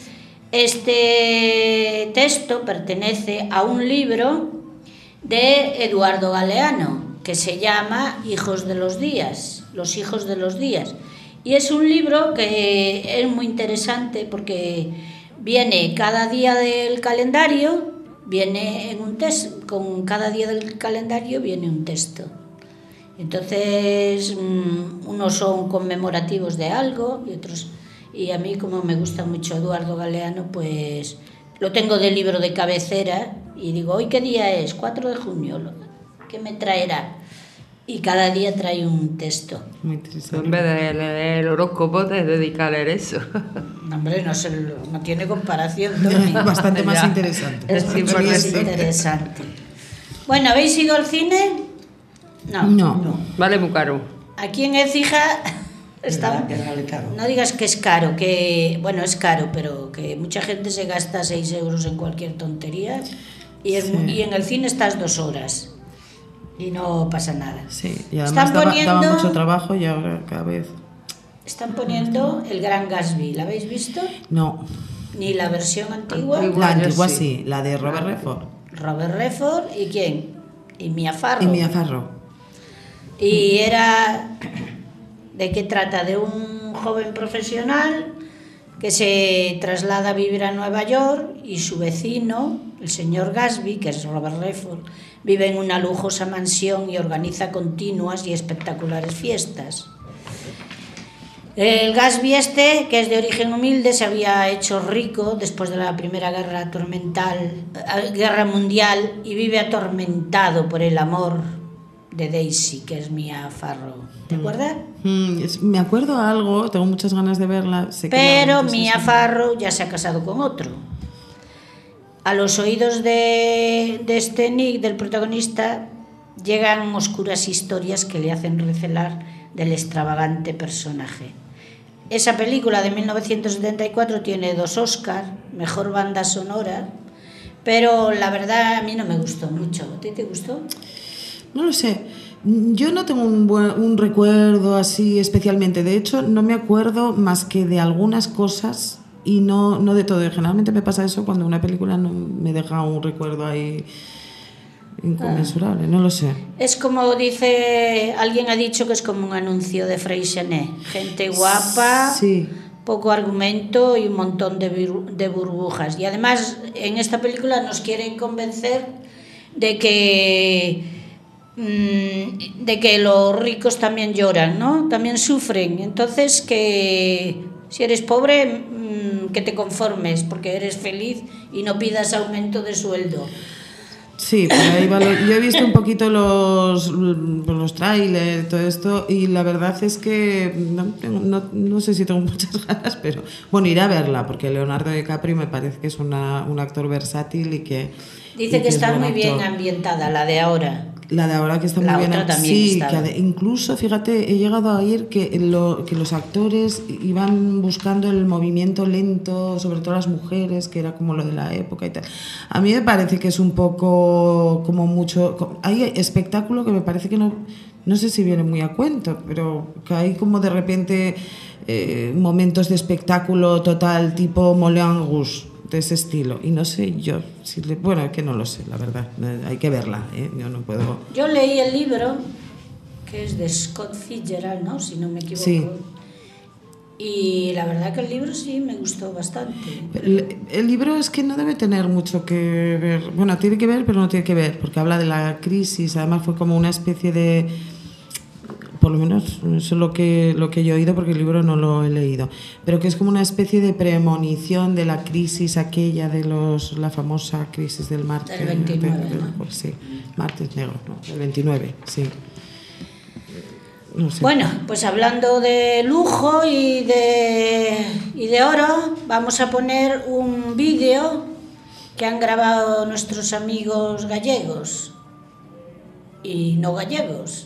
texto pertenece a un libro de Eduardo Galeano que se llama Hijos de los Días, Los Hijos de los Días. Y es un libro que es muy interesante porque viene cada día del calendario. Viene en un texto, con cada día del calendario viene un texto. Entonces, unos son conmemorativos de algo y otros... Y a mí, como me gusta mucho Eduardo Galeano, pues lo tengo de libro de cabecera y digo, ¿hoy qué día es? 4 de junio, ¿qué me traerá? Y cada día trae un texto. Muy interesante. En vez de leer el horóscopo, te dedicas a leer eso. No, hombre, no tiene comparación. Bastante más interesante. Es mucho más interesante. Bueno, ¿habéis ido al cine? No. Vale muy caro. Aquí en Écija está... No digas que es caro, que... Bueno, es caro, pero que mucha gente se gasta 6 euros en cualquier tontería y en el cine estás 2 horas. Y no pasa nada. Sí, y además daba mucho trabajo y ahora cada vez... Están poniendo El Gran Gatsby, ¿la habéis visto? No. Ni la versión antigua. La antigua sí, la de Robert Redford. Robert Redford, ¿y quién? Y Mia Farrow. Y Mia Farrow. Y era... ¿De qué trata? De un joven profesional que se traslada a vivir a Nueva York y su vecino, el señor Gatsby, que es Robert Redford, vive en una lujosa mansión y organiza continuas y espectaculares fiestas. El Gatsby que es de origen humilde, se había hecho rico después de la Primera Guerra Mundial y vive atormentado por el amor de Daisy, que es Mia Farrow. ¿Te acuerdas? Me acuerdo algo, tengo muchas ganas de verla. Pero Mia Farrow ya se ha casado con otro. A los oídos de este Nick, del protagonista, llegan oscuras historias que le hacen recelar del extravagante personaje. Esa película de 1974 tiene 2 Oscars, mejor banda sonora, pero la verdad a mí no me gustó mucho. ¿A ti te gustó? No lo sé. Yo no tengo un recuerdo así especialmente. De hecho, no me acuerdo más que de algunas cosas y no de todo. Generalmente me pasa eso cuando una película no me deja un recuerdo ahí inconmensurable. No lo sé. Es como dice, alguien ha dicho que es como un anuncio de Freixenet. Gente guapa, sí, poco argumento y un montón de burbujas. Y además en esta película nos quieren convencer de que los ricos también lloran, ¿no? También sufren. Entonces, que si eres pobre, que te conformes porque eres feliz y no pidas aumento de sueldo. Sí, por ahí va. Yo he visto un poquito los trailers, todo esto, y la verdad es que no sé si tengo muchas ganas, pero bueno, iré a verla porque Leonardo DiCaprio me parece que es un actor versátil y que... Dice que está muy bien ambientada, la de ahora. La de ahora que está muy bien. La otra también sí, estaba. que incluso, fíjate, he llegado a oír que los actores iban buscando el movimiento lento, sobre todo las mujeres, que era como lo de la época y tal. A mí me parece que es un poco como mucho... Hay espectáculo que me parece que no sé si viene muy a cuento, pero que hay como de repente momentos de espectáculo total tipo Moulin Rouge, de ese estilo, y no sé yo bueno, es que no lo sé, la verdad, hay que verla, yo no puedo. Yo leí el libro, que es de Scott Fitzgerald, ¿no? Si no me equivoco. Sí. Y la verdad que el libro sí me gustó bastante. El libro es que no debe tener mucho que ver, bueno, tiene que ver, pero no tiene que ver, porque habla de la crisis, además fue como una especie de... Por lo menos eso es lo que yo he oído, porque el libro no lo he leído, pero que es como una especie de premonición de la crisis aquella de la famosa crisis del martes. Del 29, ¿no? Pues sí, martes negro, ¿no? El 29, sí. No sé. Bueno, pues hablando de lujo y de oro, vamos a poner un vídeo que han grabado nuestros amigos gallegos y no gallegos.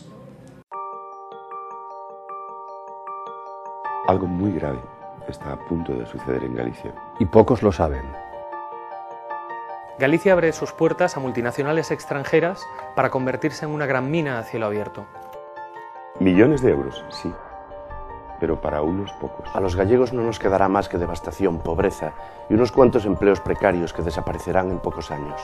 Algo muy grave está a punto de suceder en Galicia. Y pocos lo saben. Galicia abre sus puertas a multinacionales extranjeras para convertirse en una gran mina a cielo abierto. Millones de euros, sí, pero para unos pocos. A los gallegos no nos quedará más que devastación, pobreza y unos cuantos empleos precarios que desaparecerán en pocos años.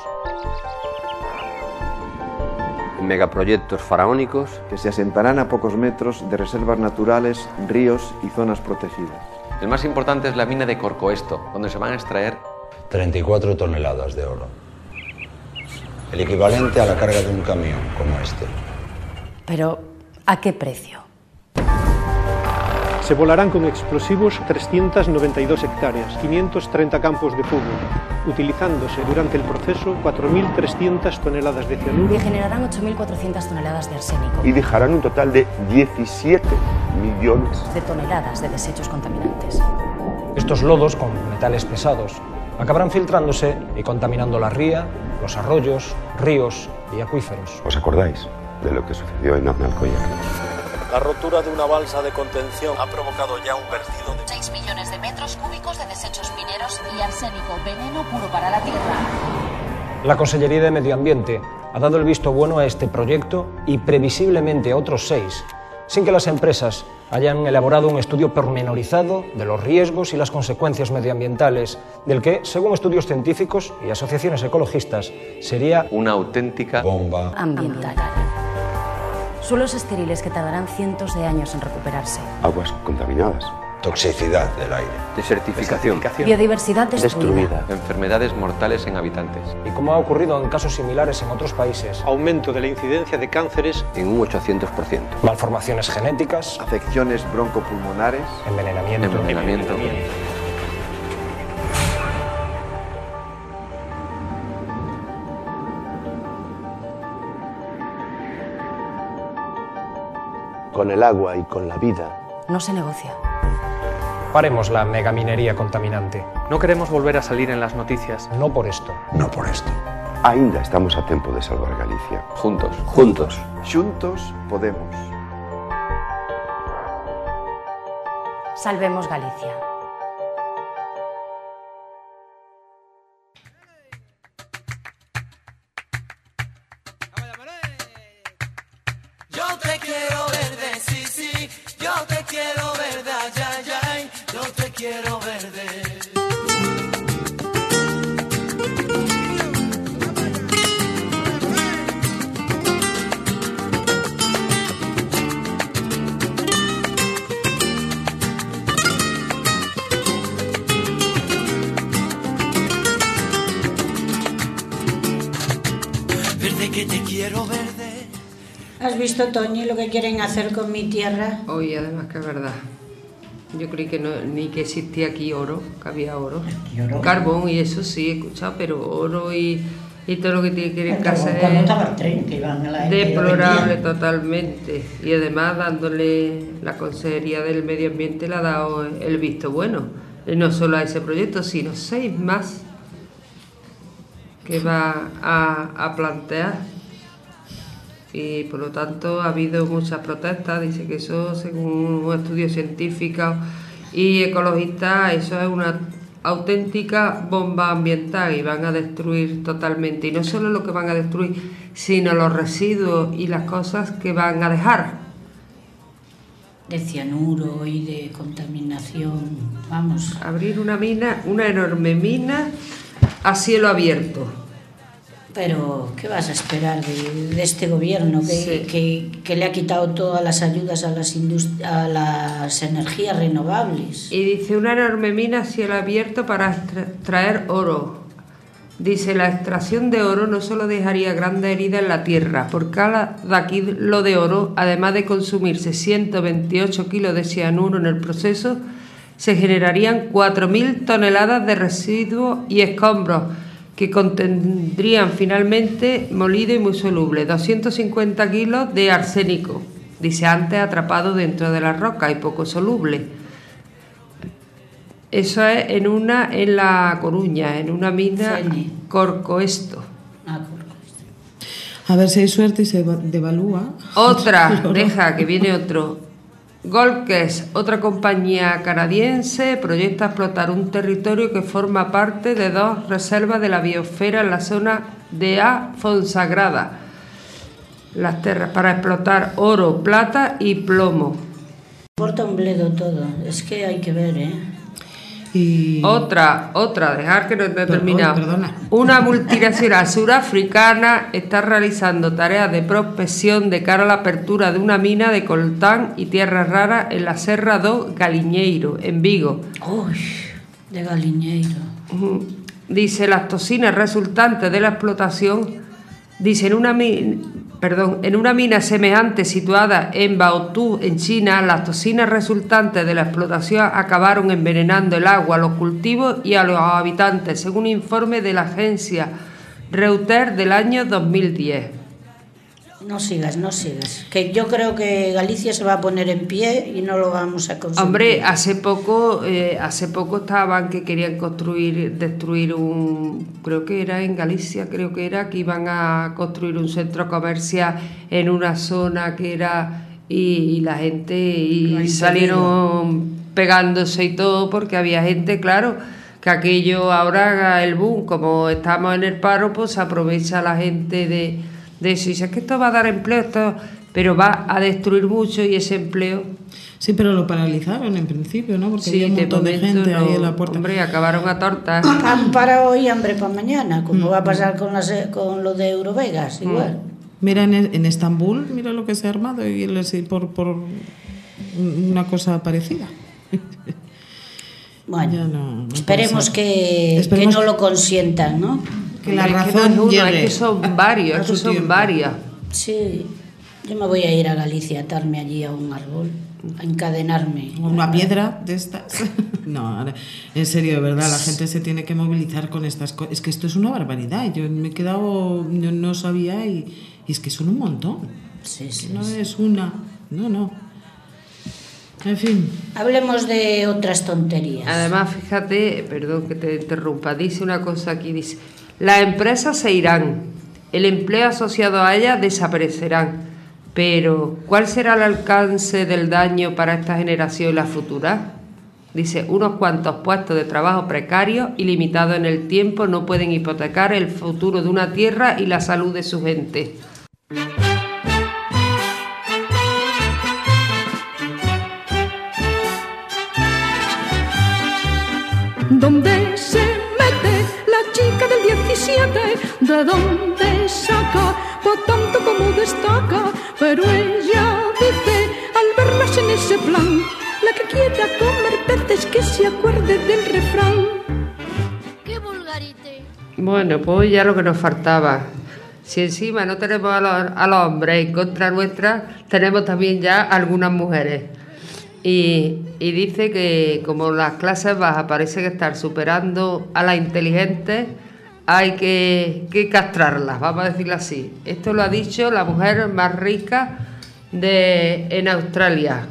Megaproyectos faraónicos que se asentarán a pocos metros de reservas naturales, ríos y zonas protegidas. El más importante es la mina de Corcoesto, donde se van a extraer 34 toneladas de oro. El equivalente a la carga de un camión como este. Pero, ¿a qué precio? Se volarán con explosivos 392 hectáreas, 530 campos de fútbol, utilizándose durante el proceso 4.300 toneladas de cianuro. Y generarán 8.400 toneladas de arsénico. Y dejarán un total de 17 millones de toneladas de desechos contaminantes. Estos lodos con metales pesados acabarán filtrándose y contaminando la ría, los arroyos, ríos y acuíferos. ¿Os acordáis de lo que sucedió en Aznalcóllar? La rotura de una balsa de contención ha provocado ya un vertido de 6 millones de metros cúbicos de desechos mineros y arsénico, veneno puro para la tierra. La Consellería de Medio Ambiente ha dado el visto bueno a este proyecto y previsiblemente a otros 6, sin que las empresas hayan elaborado un estudio pormenorizado de los riesgos y las consecuencias medioambientales, del que, según estudios científicos y asociaciones ecologistas, sería una auténtica bomba ambiental. Suelos estériles que tardarán cientos de años en recuperarse. Aguas contaminadas. Toxicidad del aire. Desertificación. Biodiversidad destruida. Enfermedades mortales en habitantes. Y como ha ocurrido en casos similares en otros países, aumento de la incidencia de cánceres en un 800%. Malformaciones genéticas, afecciones broncopulmonares, envenenamiento. Con el agua y con la vida no se negocia. Paremos la megaminería contaminante. No queremos volver a salir en las noticias. No por esto. No por esto. Ainda estamos a tempo de salvar Galicia. Juntos. Xuntos podemos. Salvemos Galicia. Yo te quiero verde, sí, sí. Yo te quiero verde, ay, ay, ay. Yo te quiero verde. Verde que te quiero verde. ¿Has visto, Toñi, lo que quieren hacer con mi tierra? Oye, además que es verdad. Yo creí que no, ni que existía aquí oro, que había oro. Carbón y eso sí, he escuchado, pero oro y todo lo que tiene que ver en casa Cuando estaba el tren, que iban a la gente, deplorable totalmente. Y además dándole la Consejería del Medio Ambiente le ha dado el visto bueno. Y no solo a ese proyecto, sino 6 más que va a plantear. Y por lo tanto ha habido muchas protestas. Dice que eso, según un estudio científico y ecologista, eso es una auténtica bomba ambiental y van a destruir totalmente. Y no solo lo que van a destruir, sino los residuos y las cosas que van a dejar. De cianuro y de contaminación, vamos. Abrir una mina, una enorme mina a cielo abierto. Pero, ¿qué vas a esperar de este gobierno que le ha quitado todas las ayudas a las energías renovables? Y dice, una enorme mina a cielo abierto para extraer oro. Dice, la extracción de oro no solo dejaría grandes heridas en la tierra, por cada kilo de oro, además de consumirse 128 kilos de cianuro en el proceso, se generarían 4.000 toneladas de residuos y escombros, que contendrían finalmente molido y muy soluble, 250 kilos de arsénico, dice, antes atrapado dentro de la roca y poco soluble. Eso es en La Coruña, en una mina Corcoesto. A ver si hay suerte y se devalúa. Otra, deja que viene otro. Golkes, otra compañía canadiense, proyecta explotar un territorio que forma parte de 2 reservas de la biosfera en la zona de A Fonsagrada, las tierras, para explotar oro, plata y plomo. Importa un bledo todo, es que hay que ver, ¿eh? Y... Otra, dejar que no esté terminado. Una multinacional surafricana está realizando tareas de prospección de cara a la apertura de una mina de coltán y tierras raras en la Serra do Galiñeiro, en Vigo. Uy, de Galiñeiro. Dice, las toxinas resultantes de la explotación, dice, en una mina semejante situada en Baotou, en China, las toxinas resultantes de la explotación acabaron envenenando el agua, los cultivos y a los habitantes, según un informe de la agencia Reuters del año 2010. No sigas, que yo creo que Galicia se va a poner en pie y no lo vamos a conseguir. Hombre, hace poco estaban que querían destruir creo que era en Galicia, que iban a construir un centro comercial en una zona que era, y la gente salieron pegándose y todo, porque había gente, claro, que aquello ahora el boom, como estamos en el paro, pues aprovecha la gente de eso, y dice, es que esto va a dar empleo, pero va a destruir mucho y ese empleo... Sí, pero lo paralizaron en principio, ¿no? Porque sí, había un montón de gente ahí en la puerta. Hombre, acabaron a tortas. Han parado hoy, hambre para mañana, como va a pasar con lo de Eurovegas, igual. Mira, en Estambul, mira lo que se ha armado y por una cosa parecida. Bueno, esperemos que no lo consientan, ¿no? Que la razón llegue. Es que son varios, que son varias. Sí, yo me voy a ir a Galicia, a atarme allí a un árbol, a encadenarme. Una piedra de estas. No, en serio, de verdad, la gente se tiene que movilizar con estas cosas. Es que esto es una barbaridad. Yo me he quedado, yo no sabía y es que son un montón. Sí, no es una, no. En fin. Hablemos de otras tonterías. Además, fíjate, perdón que te interrumpa, dice una cosa aquí, dice, las empresas se irán, el empleo asociado a ellas desaparecerán, pero ¿cuál será el alcance del daño para esta generación y la futura? Dice, unos cuantos puestos de trabajo precarios y limitados en el tiempo no pueden hipotecar el futuro de una tierra y la salud de su gente. ¿Dónde se mete la chica del 17? ¿De dónde saca? Por tanto como destaca. Pero ella dice, al verlas en ese plan, la que quiera comer peces que se acuerde del refrán. ¡Qué vulgarite! Bueno, pues ya lo que nos faltaba. Si encima no tenemos a los hombres en contra nuestra, tenemos también ya algunas mujeres. Y dice que como las clases bajas parecen estar superando a las inteligentes, hay que castrarlas, vamos a decirlo así. Esto lo ha dicho la mujer más rica en Australia.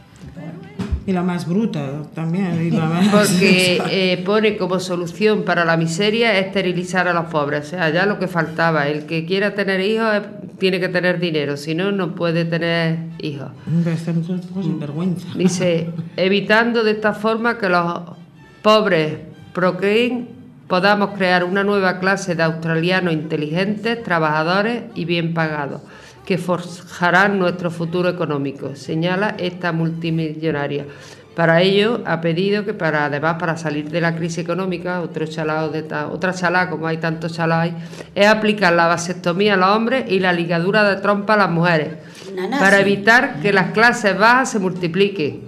Y la más bruta también. Y la más... Porque pone como solución para la miseria esterilizar a los pobres. O sea, ya lo que faltaba. El que quiera tener hijos tiene que tener dinero, si no, no puede tener hijos. Estamos un poco sin vergüenza. Dice, evitando de esta forma que los pobres procreen, podamos crear una nueva clase de australianos inteligentes, trabajadores y bien pagados, que forjarán nuestro futuro económico, señala esta multimillonaria. Para ello ha pedido que además para salir de la crisis económica, otra chalá, como hay tantos chalás, es aplicar la vasectomía a los hombres y la ligadura de trompa a las mujeres, para evitar que las clases bajas se multipliquen.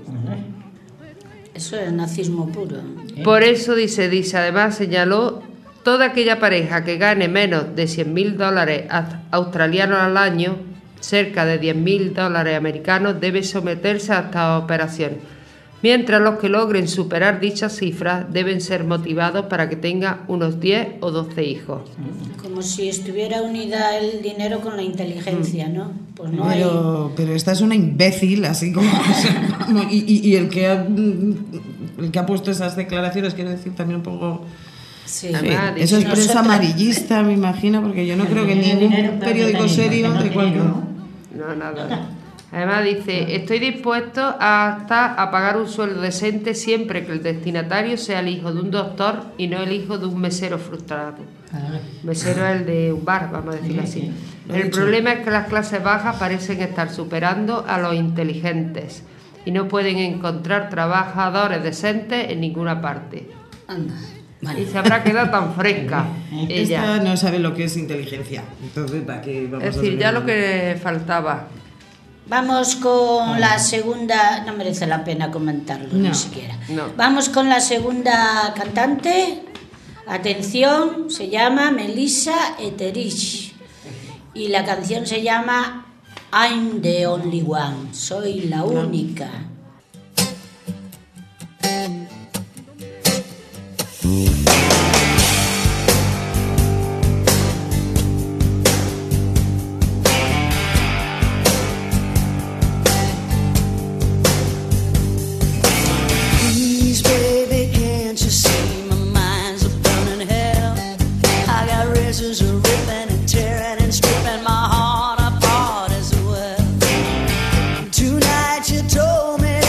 Eso es nazismo puro. Por eso dice, además señaló, toda aquella pareja que gane menos de $100.000 australianos al año, cerca de $10.000 americanos, debe someterse a esta operación, mientras los que logren superar dichas cifras deben ser motivados para que tengan unos 10 o 12 hijos. Como si estuviera unida el dinero con la inteligencia, ¿no? Pues no pero esta es una imbécil, así como... y el que ha puesto esas declaraciones, quiero decir también un poco... Sí. Eso es prensa amarillista, me imagino, porque yo no creo que ningún periódico serio de cualquier... No, nada. Además dice, estoy dispuesto hasta a pagar un sueldo decente siempre que el destinatario sea el hijo de un doctor y no el hijo de un mesero frustrado. Mesero es el de un bar, vamos a decirlo así. El problema es que las clases bajas parecen estar superando a los inteligentes y no pueden encontrar trabajadores decentes en ninguna parte. Anda. Vale. Y se habrá quedado tan fresca ella. Esta no sabe lo que es inteligencia. Entonces, ¿para qué vamos es decir, ya lo que faltaba. Vamos con la segunda... No merece la pena comentarlo, ni siquiera. No. Vamos con la segunda cantante. Atención, se llama Melissa Etheridge. Y la canción se llama I'm the Only One. Soy la única. Tonight you told me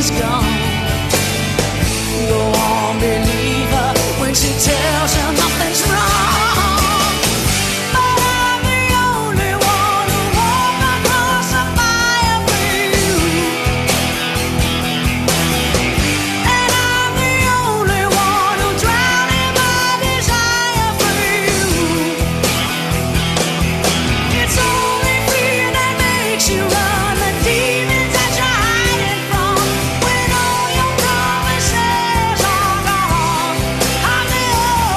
is gone. Go on, believe her when she tells you nothing's wrong. But I'm the only one who walk across the fire for you. And I'm the only one who drown in my desire for you. It's only fear that makes you run, the demons that you're hiding from. When all your promises are gone, I'm the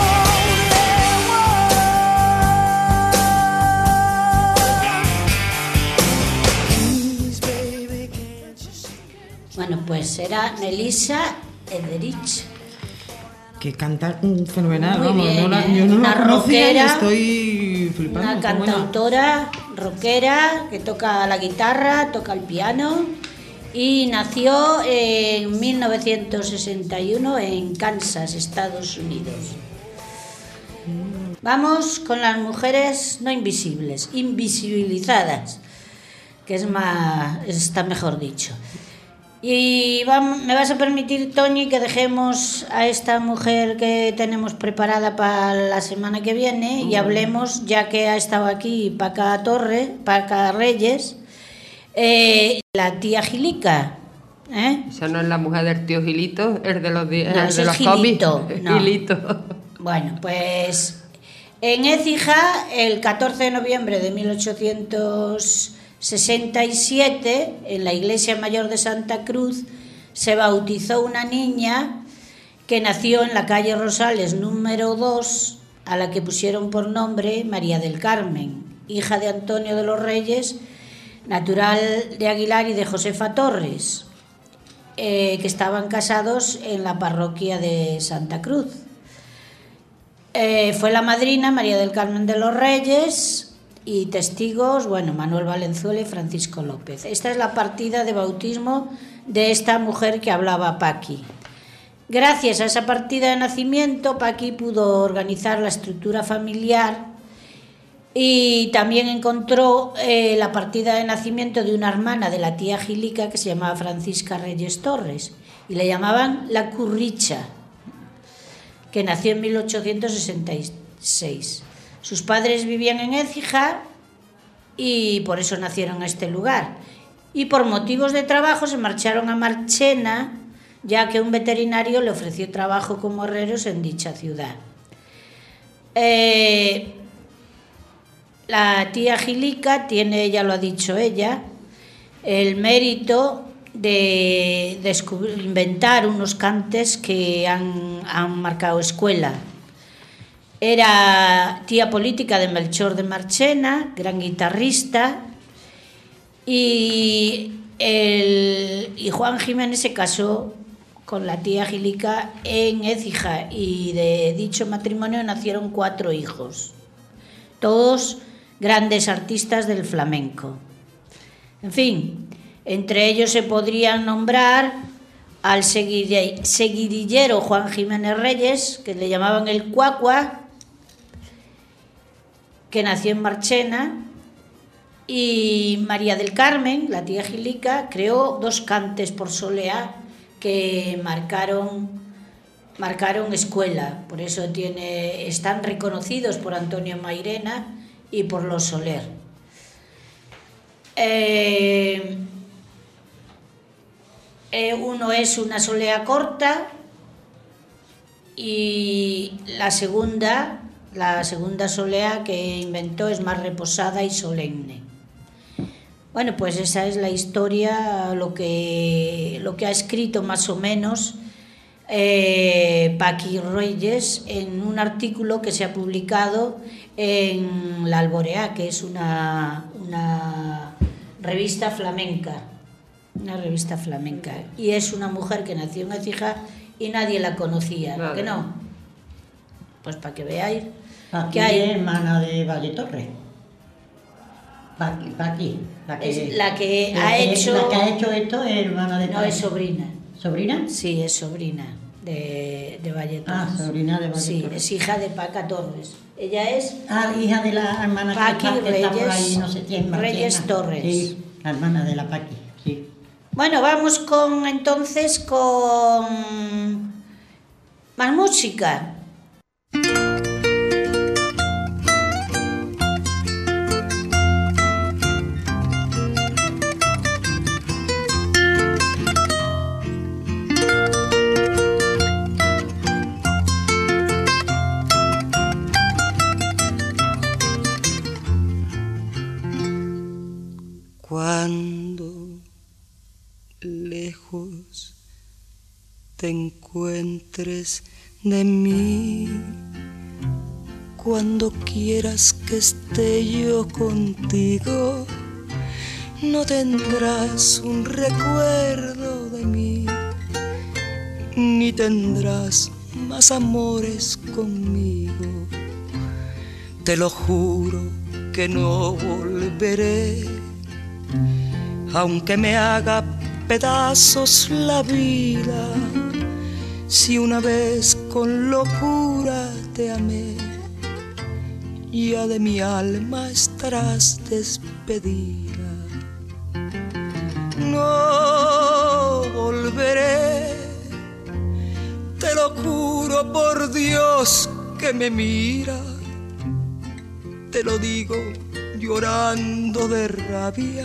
Bueno, pues era Melissa Etheridge. Que canta fenomenal, Muy vamos. bien, Yo no una la conocía y rockera, estoy flipando. Una qué buena. cantautora rockera que toca la guitarra, toca el piano y nació en 1961 en Kansas, Estados Unidos. Vamos con las mujeres no invisibles, invisibilizadas, que es más, está mejor dicho. Y me vas a permitir, Toñi, que dejemos a esta mujer que tenemos preparada para la semana que viene y hablemos, ya que ha estado aquí Paca Reyes, la tía Gilica. Esa no es la mujer del tío Gilito, es de los, No, de ese los es Gilito, cómics. no. Gilito. Bueno, pues en Écija, el 14 de noviembre de 1867, en la Iglesia Mayor de Santa Cruz, se bautizó una niña que nació en la calle Rosales número 2, a la que pusieron por nombre María del Carmen, hija de Antonio de los Reyes, natural de Aguilar, y de Josefa Torres, que estaban casados en la parroquia de Santa Cruz. Fue la madrina María del Carmen de los Reyes y testigos, bueno, Manuel Valenzuela y Francisco López. Esta es la partida de bautismo de esta mujer que hablaba Paqui. Gracias a esa partida de nacimiento, Paqui pudo organizar la estructura familiar y también encontró la partida de nacimiento de una hermana de la tía Gilica que se llamaba Francisca Reyes Torres y le llamaban la Curricha, que nació en 1866. Sus padres vivían en Écija y por eso nacieron en este lugar. Y por motivos de trabajo se marcharon a Marchena, ya que un veterinario le ofreció trabajo como herreros en dicha ciudad. La tía Gilica tiene, ya lo ha dicho ella, el mérito de inventar unos cantes que han marcado escuela. Era tía política de Melchor de Marchena, gran guitarrista, y Juan Jiménez se casó con la tía Gilica en Écija y de dicho matrimonio nacieron 4 hijos, todos grandes artistas del flamenco. En fin, entre ellos se podrían nombrar al seguidillero Juan Jiménez Reyes, que le llamaban el Cuacua, que nació en Marchena, y María del Carmen, la tía Gilica, creó 2 cantes por soleá que marcaron escuela, por eso están reconocidos por Antonio Mairena y por los Soler. Uno es una solea corta y la segunda solea que inventó es más reposada y solemne. Bueno, pues esa es la historia, lo que ha escrito más o menos Paqui Reyes en un artículo que se ha publicado en La Alboreá, que es una revista flamenca. Una revista flamenca. Y es una mujer que nació en Écija y nadie la conocía. ¿Por qué no? Pues para que veáis que hay. Es hermana de Valle Torre. Paqui. La que ha hecho esto es hermana de. No, es sobrina. ¿Sobrina? Sí, es sobrina de Valle Torres. Ah, sobrina de Valle sí, Torres. Es hija de Paca Torres. Ella es. Hija de la hermana Paqui que está por Reyes, ahí, no sé quién. Reyes Torres. Sí, la hermana de la Paqui, sí. Bueno, vamos entonces con más música. Cuando lejos te encuentres de mí, cuando quieras que esté yo contigo, no tendrás un recuerdo de mí, ni tendrás más amores conmigo. Te lo juro que no volveré, aunque me haga pedazos la vida. Si una vez con locura te amé, ya de mi alma estarás despedida. No volveré, te lo juro por Dios que me mira. Te lo digo llorando de rabia.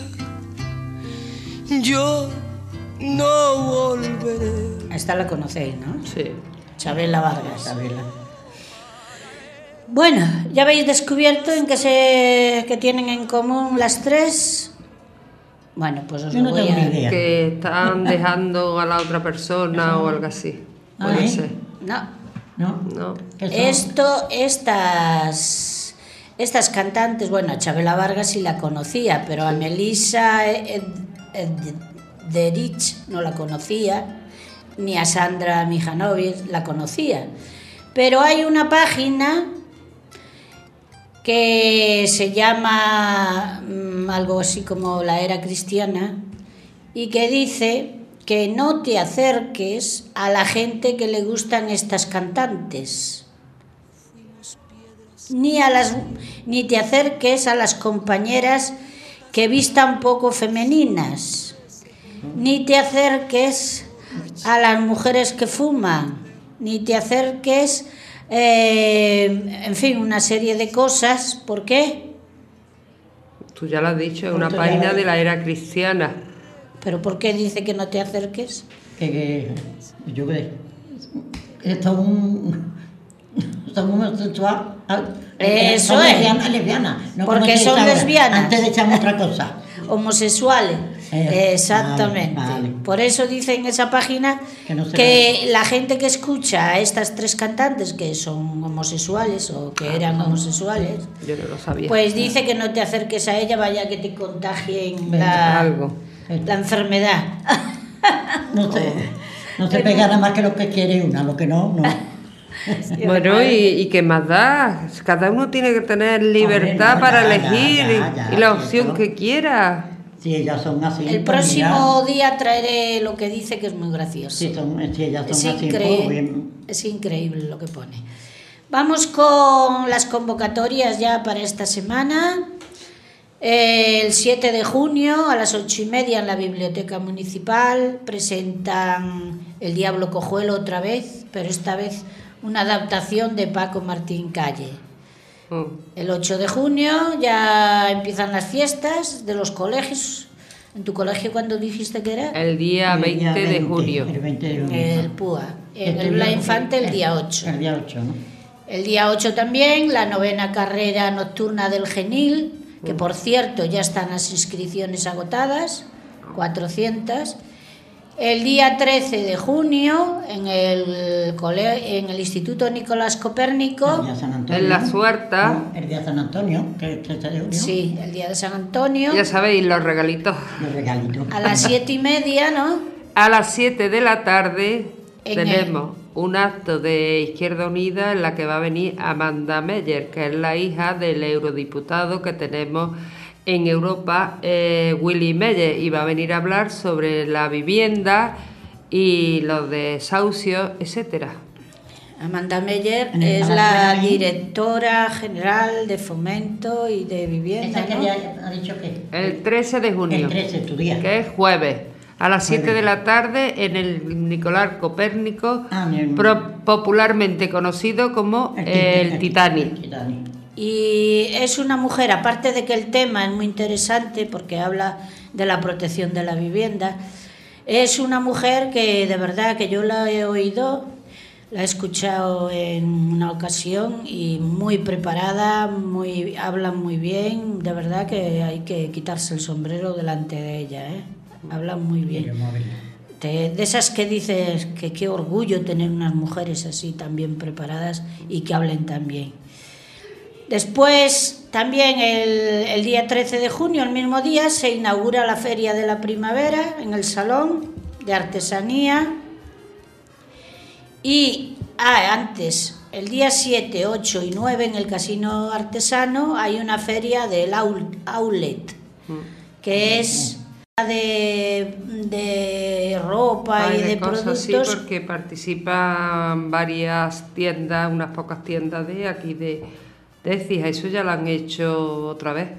Yo no volveré. Esta la conocéis, ¿no? Sí. Chabela Vargas. Chabela. Bueno, ya habéis descubierto en que tienen en común las tres. Bueno, pues os lo voy a... Que están dejando a la otra persona o algo así. Puede ser. No. Estas cantantes, bueno, a Chabela Vargas sí la conocía, pero a Melissa Derich no la conocía, ni a Sandra Mijanovic la conocía. Pero hay una página que se llama algo así como La Era Cristiana y que dice que no te acerques a la gente que le gustan estas cantantes, ni te acerques a las compañeras que vistan poco femeninas, ni te acerques a las mujeres que fuman, ni te acerques, en fin, una serie de cosas. ¿Por qué? Tú ya lo has dicho, es una página de La Era Cristiana. ¿Pero por qué dice que no te acerques? Yo creo que está un homosexual. Eso son es. Lesbianas, no porque son ahora. lesbianas. Antes de echarme otra cosa. Homosexuales. Exactamente. Vale. Por eso dice en esa página que la gente que escucha a estas tres cantantes que son homosexuales o que eran homosexuales, yo no lo sabía, pues dice que no te acerques a ella, vaya que te contagien la enfermedad. No te pega nada más que lo que quiere una, lo que no. Bueno, ¿y qué más da? Cada uno tiene que tener libertad para elegir y la opción que quiera. Si ellas son así. El próximo día traeré lo que dice, que es muy gracioso. Si ellas son así, pues bien. Es increíble lo que pone. Vamos con las convocatorias ya para esta semana. El 7 de junio a las 8:30 en la Biblioteca Municipal presentan El Diablo Cojuelo otra vez, pero esta vez una adaptación de Paco Martín Calle. El 8 de junio ya empiezan las fiestas de los colegios. ¿En tu colegio cuándo dijiste que era? El día 20 de junio. El 20 de junio. El PUA. En el Bla Infante el día 8. El día 8, ¿no? El día 8 también la 9ª carrera nocturna del Genil, que por cierto ya están las inscripciones agotadas, 400. El día 13 de junio en el Instituto Nicolás Copérnico, en La Suerta. El día de San Antonio, que es 13 de junio. Sí, el día de San Antonio. Ya sabéis, los regalitos. A las 7:30, ¿no? A las 7 de la tarde tenemos un acto de Izquierda Unida en la que va a venir Amanda Meyer, que es la hija del eurodiputado que tenemos en Europa, Willy Meyer, y va a venir a hablar sobre la vivienda y los desahucios, etcétera. Amanda Meyer es la directora general de Fomento y de Vivienda, ¿Esa que ¿no? ya ha dicho qué? El 13 de junio. El 13, tu día. Que es jueves. a las 7 de la tarde en el Nicolás Copérnico, popularmente conocido como el Titanic. Y es una mujer, aparte de que el tema es muy interesante porque habla de la protección de la vivienda, es una mujer que de verdad que yo la he oído, la he escuchado en una ocasión y muy preparada, habla muy bien, de verdad que hay que quitarse el sombrero delante de ella, ¿eh? Habla muy bien. De esas que dices que qué orgullo tener unas mujeres así tan bien preparadas y que hablen tan bien. Después, también el día 13 de junio, el mismo día, se inaugura la Feria de la Primavera en el Salón de Artesanía. Y antes, el día 7, 8 y 9 en el Casino Artesano hay una feria del outlet, que es de ropa y de cosas, productos. Sí, porque participan varias tiendas, unas pocas tiendas de aquí de Écija. Eso ya lo han hecho otra vez.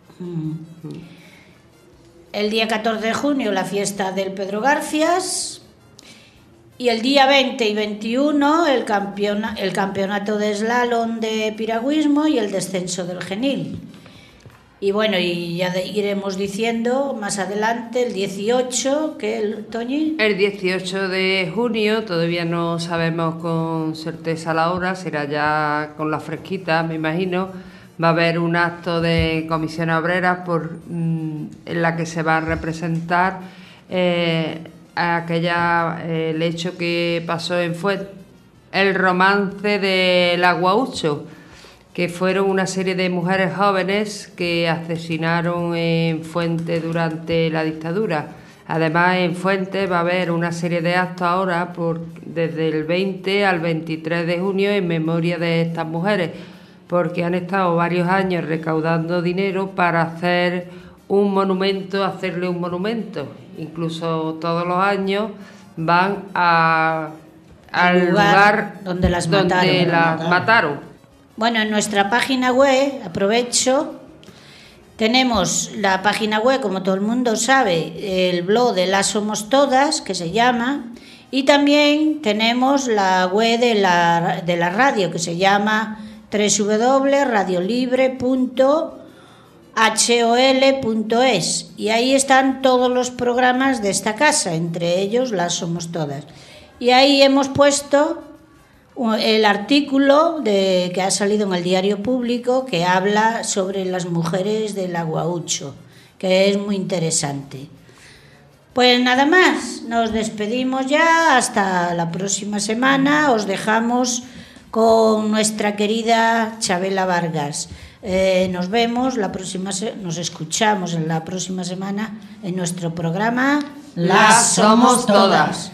El día 14 de junio la fiesta del Pedro Garfias. Y el día 20 y 21 el campeonato de slalom de piragüismo y el descenso del Genil. Y bueno, y ya iremos diciendo más adelante, el 18, ¿qué, Toñi? El 18 de junio, todavía no sabemos con certeza la hora, será ya con la fresquita, me imagino. Va a haber un acto de Comisión Obrera en la que se va a representar el hecho que pasó en Fuente, el romance del Aguaucho, que fueron una serie de mujeres jóvenes que asesinaron en Fuente durante la dictadura. Además, en Fuente va a haber una serie de actos ahora desde el 20 al 23 de junio en memoria de estas mujeres, porque han estado varios años recaudando dinero para hacerle un monumento. Incluso todos los años van al lugar donde las mataron. Bueno, en nuestra página web, aprovecho, tenemos la página web, como todo el mundo sabe, el blog de Las Somos Todas, que se llama, y también tenemos la web de la radio, que se llama www.radiolibre.hol.es, y ahí están todos los programas de esta casa, entre ellos Las Somos Todas. Y ahí hemos puesto el artículo que ha salido en el Diario Público, que habla sobre las mujeres del Aguaucho, que es muy interesante. Pues nada más, nos despedimos ya, hasta la próxima semana. Os dejamos con nuestra querida Chabela Vargas. Nos vemos nos escuchamos en la próxima semana en nuestro programa Las Somos Todas.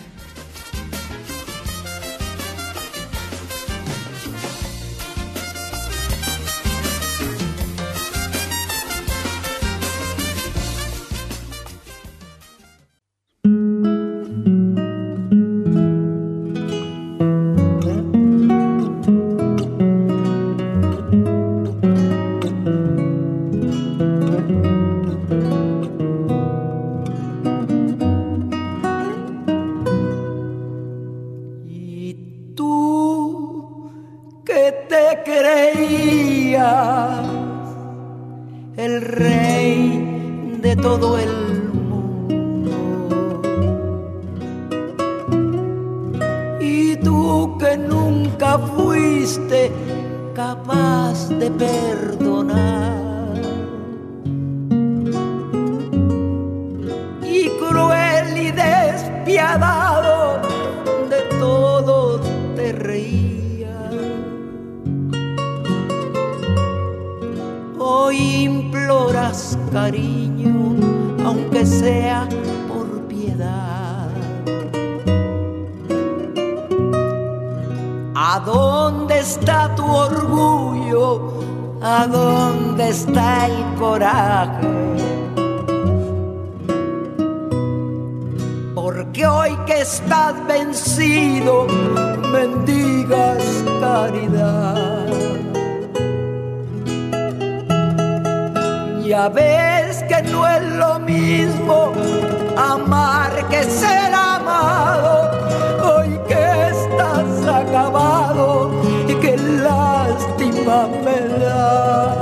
El rey de todo el mundo, y tú que nunca fuiste capaz de perdonar, y cruel y despiadado de todo te reías. Hoy imploras cariño, aunque sea por piedad. ¿A dónde está tu orgullo? ¿A dónde está el coraje? Porque hoy que estás vencido, mendigas caridad. Ya ves que no es lo mismo amar que ser amado, hoy que estás acabado y qué lástima me da.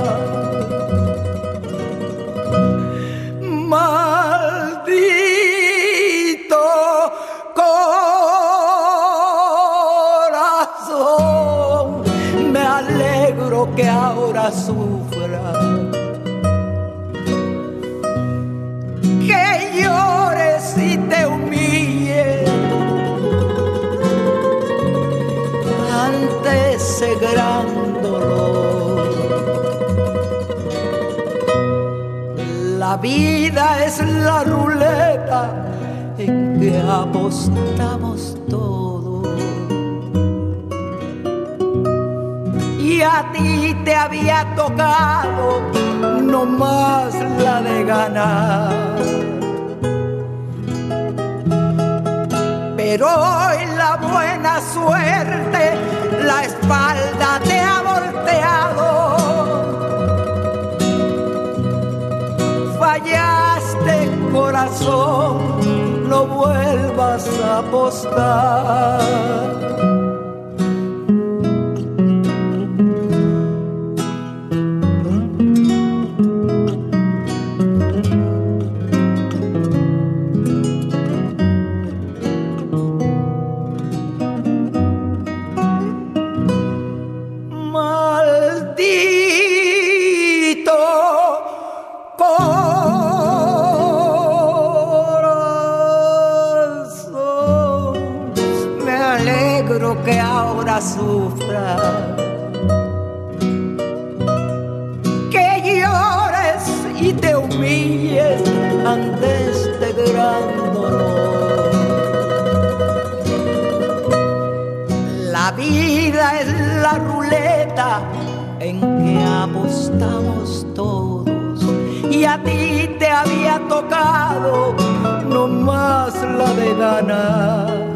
Maldito corazón, me alegro que ahora sufra, que llores y te humilles ante ese gran dolor. La vida es la ruleta en que apostamos todos. Y a ti te había tocado no más la de ganar. Pero hoy la buena suerte la espalda te ha volteado. Fallaste, corazón, no vuelvas a apostar. Que ahora sufra, que llores y te humilles ante este gran dolor. La vida es la ruleta en que apostamos todos, y a ti te había tocado no más la de ganar.